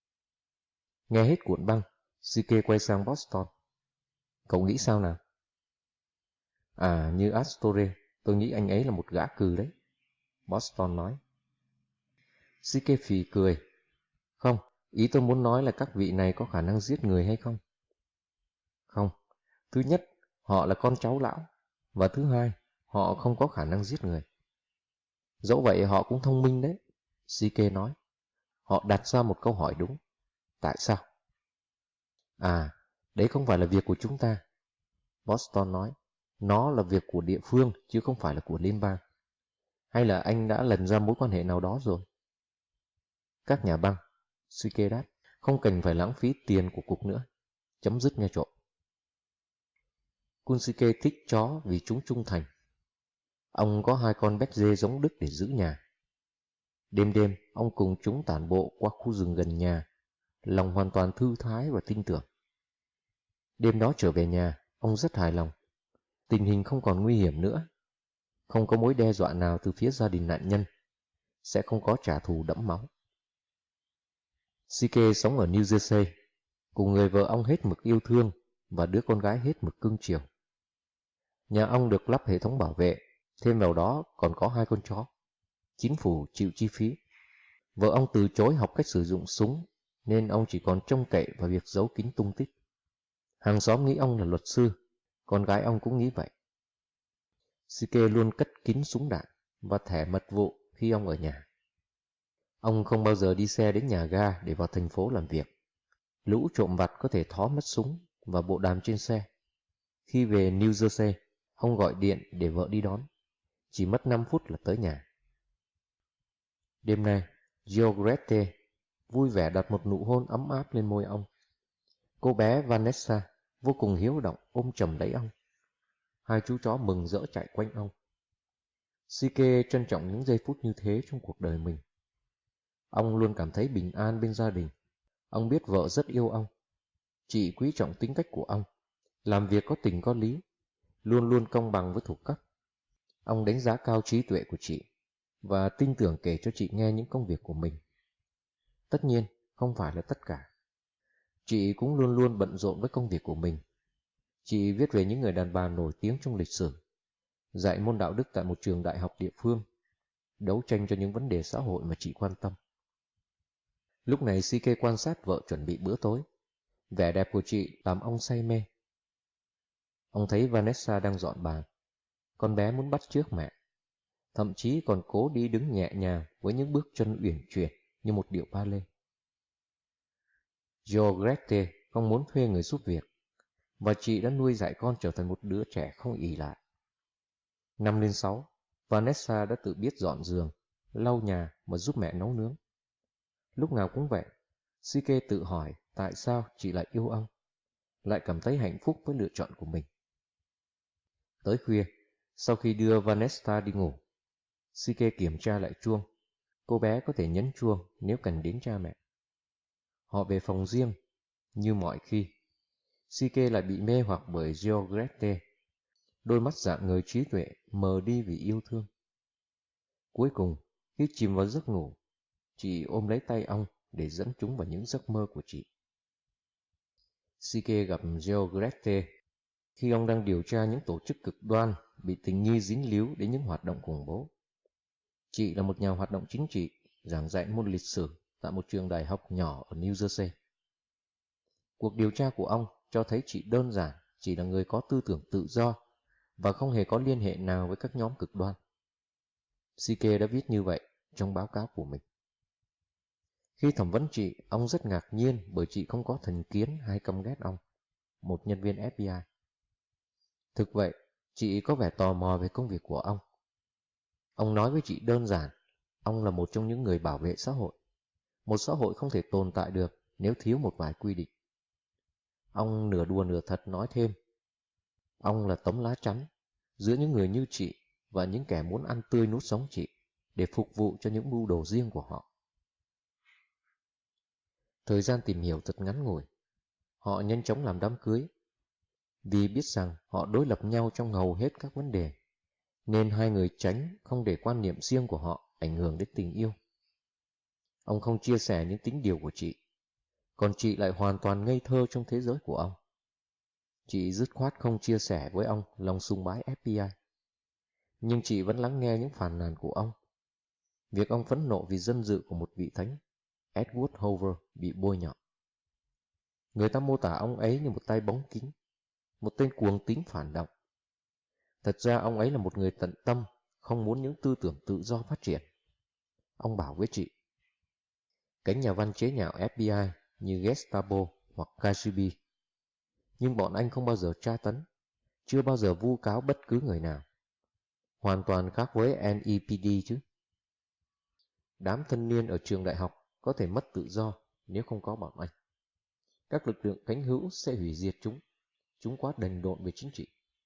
Nghe hết cuộn băng, Sike quay sang Boston. Cậu nghĩ sao nào? À, như Astore, tôi nghĩ anh ấy là một gã cừ đấy. Boston nói. Sike phì cười. Không, ý tôi muốn nói là các vị này có khả năng giết người hay không? Không, thứ nhất, họ là con cháu lão, và thứ hai, họ không có khả năng giết người. Dẫu vậy họ cũng thông minh đấy, Sike nói. Họ đặt ra một câu hỏi đúng. Tại sao? À, đấy không phải là việc của chúng ta. Boston nói. Nó là việc của địa phương chứ không phải là của liên bang. Hay là anh đã lần ra mối quan hệ nào đó rồi? Các nhà băng, Sike đáp, không cần phải lãng phí tiền của cục nữa. Chấm dứt nghe trộm. Kunsuke thích chó vì chúng trung thành. Ông có hai con béc dê giống Đức để giữ nhà. Đêm đêm, ông cùng chúng tản bộ qua khu rừng gần nhà, lòng hoàn toàn thư thái và tin tưởng. Đêm đó trở về nhà, ông rất hài lòng. Tình hình không còn nguy hiểm nữa. Không có mối đe dọa nào từ phía gia đình nạn nhân. Sẽ không có trả thù đẫm máu. Sike sống ở New Jersey, cùng người vợ ông hết mực yêu thương và đứa con gái hết mực cưng chiều. Nhà ông được lắp hệ thống bảo vệ, thêm vào đó còn có hai con chó. Chính phủ chịu chi phí. Vợ ông từ chối học cách sử dụng súng, nên ông chỉ còn trông cậy vào việc giấu kín tung tích. Hàng xóm nghĩ ông là luật sư, con gái ông cũng nghĩ vậy. Sike luôn cất kín súng đạn và thẻ mật vụ khi ông ở nhà. Ông không bao giờ đi xe đến nhà ga để vào thành phố làm việc. Lũ trộm vặt có thể thó mất súng và bộ đàm trên xe. Khi về New Jersey, ông gọi điện để vợ đi đón. Chỉ mất năm phút là tới nhà. Đêm nay, Giorgette vui vẻ đặt một nụ hôn ấm áp lên môi ông. Cô bé Vanessa vô cùng hiếu động ôm chầm lấy ông. Hai chú chó mừng rỡ chạy quanh ông. Sike trân trọng những giây phút như thế trong cuộc đời mình. Ông luôn cảm thấy bình an bên gia đình. Ông biết vợ rất yêu ông. Chị quý trọng tính cách của ông, làm việc có tình có lý, luôn luôn công bằng với thuộc cấp. Ông đánh giá cao trí tuệ của chị và tin tưởng kể cho chị nghe những công việc của mình. Tất nhiên, không phải là tất cả. Chị cũng luôn luôn bận rộn với công việc của mình. Chị viết về những người đàn bà nổi tiếng trong lịch sử, dạy môn đạo đức tại một trường đại học địa phương, đấu tranh cho những vấn đề xã hội mà chị quan tâm. Lúc này xê ca quan sát vợ chuẩn bị bữa tối. Vẻ đẹp của chị làm ông say mê. Ông thấy Vanessa đang dọn bàn. Con bé muốn bắt chước mẹ, thậm chí còn cố đi đứng nhẹ nhàng với những bước chân uyển chuyển như một điệu ballet. Georgette không muốn thuê người giúp việc, và chị đã nuôi dạy con trở thành một đứa trẻ không ỷ lại. Năm lên sáu, Vanessa đã tự biết dọn giường, lau nhà và giúp mẹ nấu nướng. Lúc nào cũng vậy, xê ca tự hỏi tại sao chị lại yêu ông, lại cảm thấy hạnh phúc với lựa chọn của mình. Tới khuya, sau khi đưa Vanessa đi ngủ, xê ca kiểm tra lại chuông. Cô bé có thể nhấn chuông nếu cần đến cha mẹ. Họ về phòng riêng, như mọi khi. xê ca lại bị mê hoặc bởi Georgette. Đôi mắt rạng ngời trí tuệ mờ đi vì yêu thương. Cuối cùng, khi chìm vào giấc ngủ, chị ôm lấy tay ông để dẫn chúng vào những giấc mơ của chị. xê ca gặp Georgette khi ông đang điều tra những tổ chức cực đoan bị tình nghi dính líu đến những hoạt động khủng bố. Chị là một nhà hoạt động chính trị, giảng dạy môn lịch sử tại một trường đại học nhỏ ở New Jersey. Cuộc điều tra của ông cho thấy chị đơn giản chỉ là người có tư tưởng tự do và không hề có liên hệ nào với các nhóm cực đoan. xê ca đã viết như vậy trong báo cáo của mình. Khi thẩm vấn chị, ông rất ngạc nhiên bởi chị không có thành kiến hay căm ghét ông, một nhân viên ép bê i. Thực vậy, chị có vẻ tò mò về công việc của ông. Ông nói với chị đơn giản, ông là một trong những người bảo vệ xã hội. Một xã hội không thể tồn tại được nếu thiếu một vài quy định. Ông nửa đùa nửa thật nói thêm, ông là tấm lá chắn giữa những người như chị và những kẻ muốn ăn tươi nuốt sống chị để phục vụ cho những mưu đồ riêng của họ. Thời gian tìm hiểu thật ngắn ngủi. Họ nhanh chóng làm đám cưới. Vì biết rằng họ đối lập nhau trong hầu hết các vấn đề, nên hai người tránh không để quan niệm riêng của họ ảnh hưởng đến tình yêu. Ông không chia sẻ những tính điều của chị, còn chị lại hoàn toàn ngây thơ trong thế giới của ông. Chị dứt khoát không chia sẻ với ông lòng sùng bái ép bê i, nhưng chị vẫn lắng nghe những phàn nàn của ông. Việc ông phẫn nộ vì danh dự của một vị thánh, Edward Hoover, bị bôi nhọ. Người ta mô tả ông ấy như một tay bóng kính, một tên cuồng tín phản động. Thật ra ông ấy là một người tận tâm, không muốn những tư tưởng tự do phát triển. Ông bảo với chị, cánh nhà văn chế nhạo ép bê i như Gestapo hoặc ca giê bê, nhưng bọn anh không bao giờ tra tấn, chưa bao giờ vu cáo bất cứ người nào. Hoàn toàn khác với en e pê đê chứ. Đám thanh niên ở trường đại học có thể mất tự do nếu không có bọn anh. Các lực lượng cánh hữu sẽ hủy diệt chúng. Chúng quá đần độn về chính trị.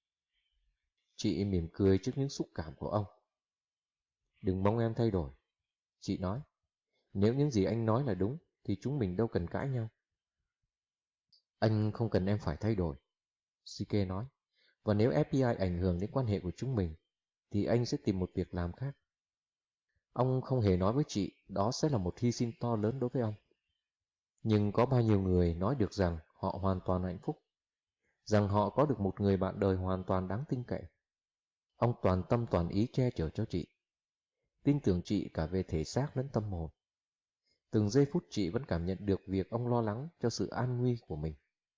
Chị mỉm cười trước những xúc cảm của ông. Đừng mong em thay đổi. Chị nói, nếu những gì anh nói là đúng thì chúng mình đâu cần cãi nhau. Anh không cần em phải thay đổi, xê ca nói. Và nếu ép bê i ảnh hưởng đến quan hệ của chúng mình thì anh sẽ tìm một việc làm khác. Ông không hề nói với chị đó sẽ là một hy sinh to lớn đối với ông. Nhưng có bao nhiêu người nói được rằng họ hoàn toàn hạnh phúc, rằng họ có được một người bạn đời hoàn toàn đáng tin cậy. Ông toàn tâm toàn ý che chở cho chị, tin tưởng chị cả về thể xác lẫn tâm hồn. Từng giây phút chị vẫn cảm nhận được việc ông lo lắng cho sự an nguy của mình.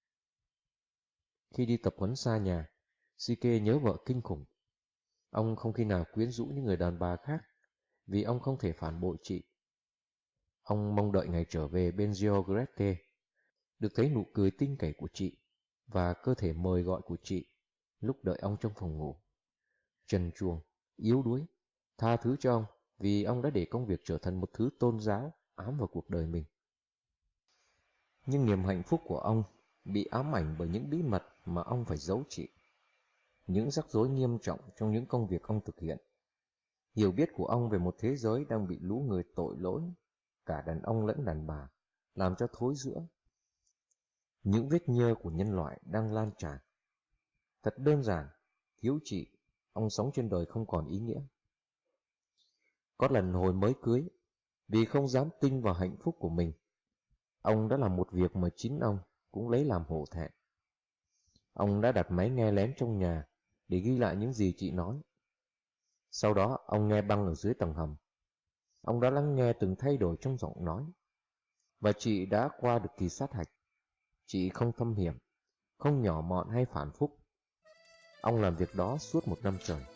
Khi đi tập huấn xa nhà, xê ca nhớ vợ kinh khủng. Ông không khi nào quyến rũ những người đàn bà khác, vì ông không thể phản bội chị. Ông mong đợi ngày trở về bên Georgette, được thấy nụ cười tinh cậy của chị và cơ thể mời gọi của chị lúc đợi ông trong phòng ngủ. Trần truồng, yếu đuối, tha thứ cho ông vì ông đã để công việc trở thành một thứ tôn giáo ám vào cuộc đời mình. Nhưng niềm hạnh phúc của ông bị ám ảnh bởi những bí mật mà ông phải giấu chị. Những rắc rối nghiêm trọng trong những công việc ông thực hiện. Hiểu biết của ông về một thế giới đang bị lũ người tội lỗi, cả đàn ông lẫn đàn bà, làm cho thối rữa. Những vết nhơ của nhân loại đang lan tràn. Thật đơn giản, thiếu chị, ông sống trên đời không còn ý nghĩa. Có lần hồi mới cưới, vì không dám tin vào hạnh phúc của mình, ông đã làm một việc mà chính ông cũng lấy làm hổ thẹn. Ông đã đặt máy nghe lén trong nhà để ghi lại những gì chị nói. Sau đó ông nghe băng ở dưới tầng hầm. Ông đã lắng nghe từng thay đổi trong giọng nói. Và chị đã qua được kỳ sát hạch. Chị không thâm hiểm, không nhỏ mọn hay phản phúc. Ông làm việc đó suốt một năm trời.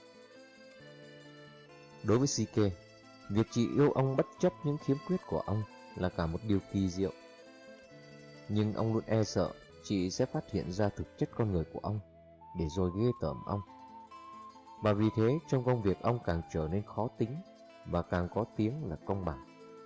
Đối với Sike, việc chị yêu ông bất chấp những khiếm khuyết của ông là cả một điều kỳ diệu. Nhưng ông luôn e sợ chị sẽ phát hiện ra thực chất con người của ông, để rồi ghê tởm ông. Và vì thế trong công việc ông càng trở nên khó tính, và càng có tiếng là công bằng.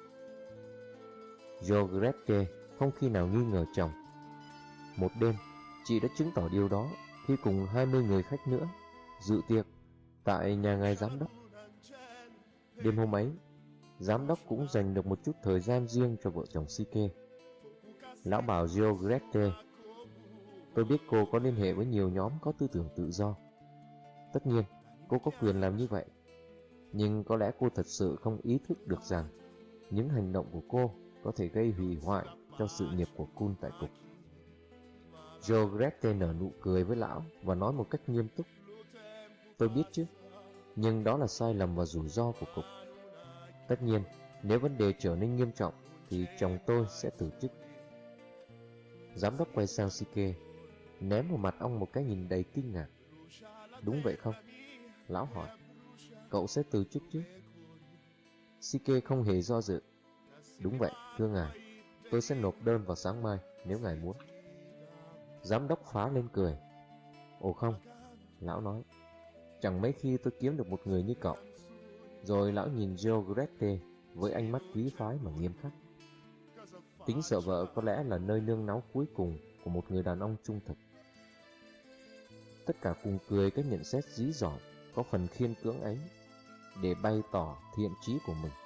Georgette không khi nào nghi ngờ chồng. Một đêm, chị đã chứng tỏ điều đó khi cùng hai mươi người khách nữa dự tiệc tại nhà ngài giám đốc. Đêm hôm ấy, giám đốc cũng dành được một chút thời gian riêng cho vợ chồng Sike. Lão bảo Georgette, tôi biết cô có liên hệ với nhiều nhóm có tư tưởng tự do. Tất nhiên, cô có quyền làm như vậy. Nhưng có lẽ cô thật sự không ý thức được rằng những hành động của cô có thể gây hủy hoại cho sự nghiệp của Kun tại cục. Georgette nở nụ cười với lão và nói một cách nghiêm túc, tôi biết chứ, nhưng đó là sai lầm và rủi ro của cục. Tất nhiên, nếu vấn đề trở nên nghiêm trọng thì chồng tôi sẽ từ chức. Giám đốc quay sang Sike, ném vào mặt ông một cái nhìn đầy kinh ngạc. Đúng vậy không? Lão hỏi. Cậu sẽ từ chức chứ? Sike không hề do dự. Đúng vậy, thưa ngài. Tôi sẽ nộp đơn vào sáng mai nếu ngài muốn. Giám đốc phá lên cười. Ồ không, lão nói. Chẳng mấy khi tôi kiếm được một người như cậu. Rồi lão nhìn Georgette với ánh mắt quý phái mà nghiêm khắc. Tính sợ vợ có lẽ là nơi nương náu cuối cùng của một người đàn ông trung thực. Tất cả cùng cười cái nhận xét dí dỏm có phần khiên cưỡng ấy, để bày tỏ thiện chí của mình.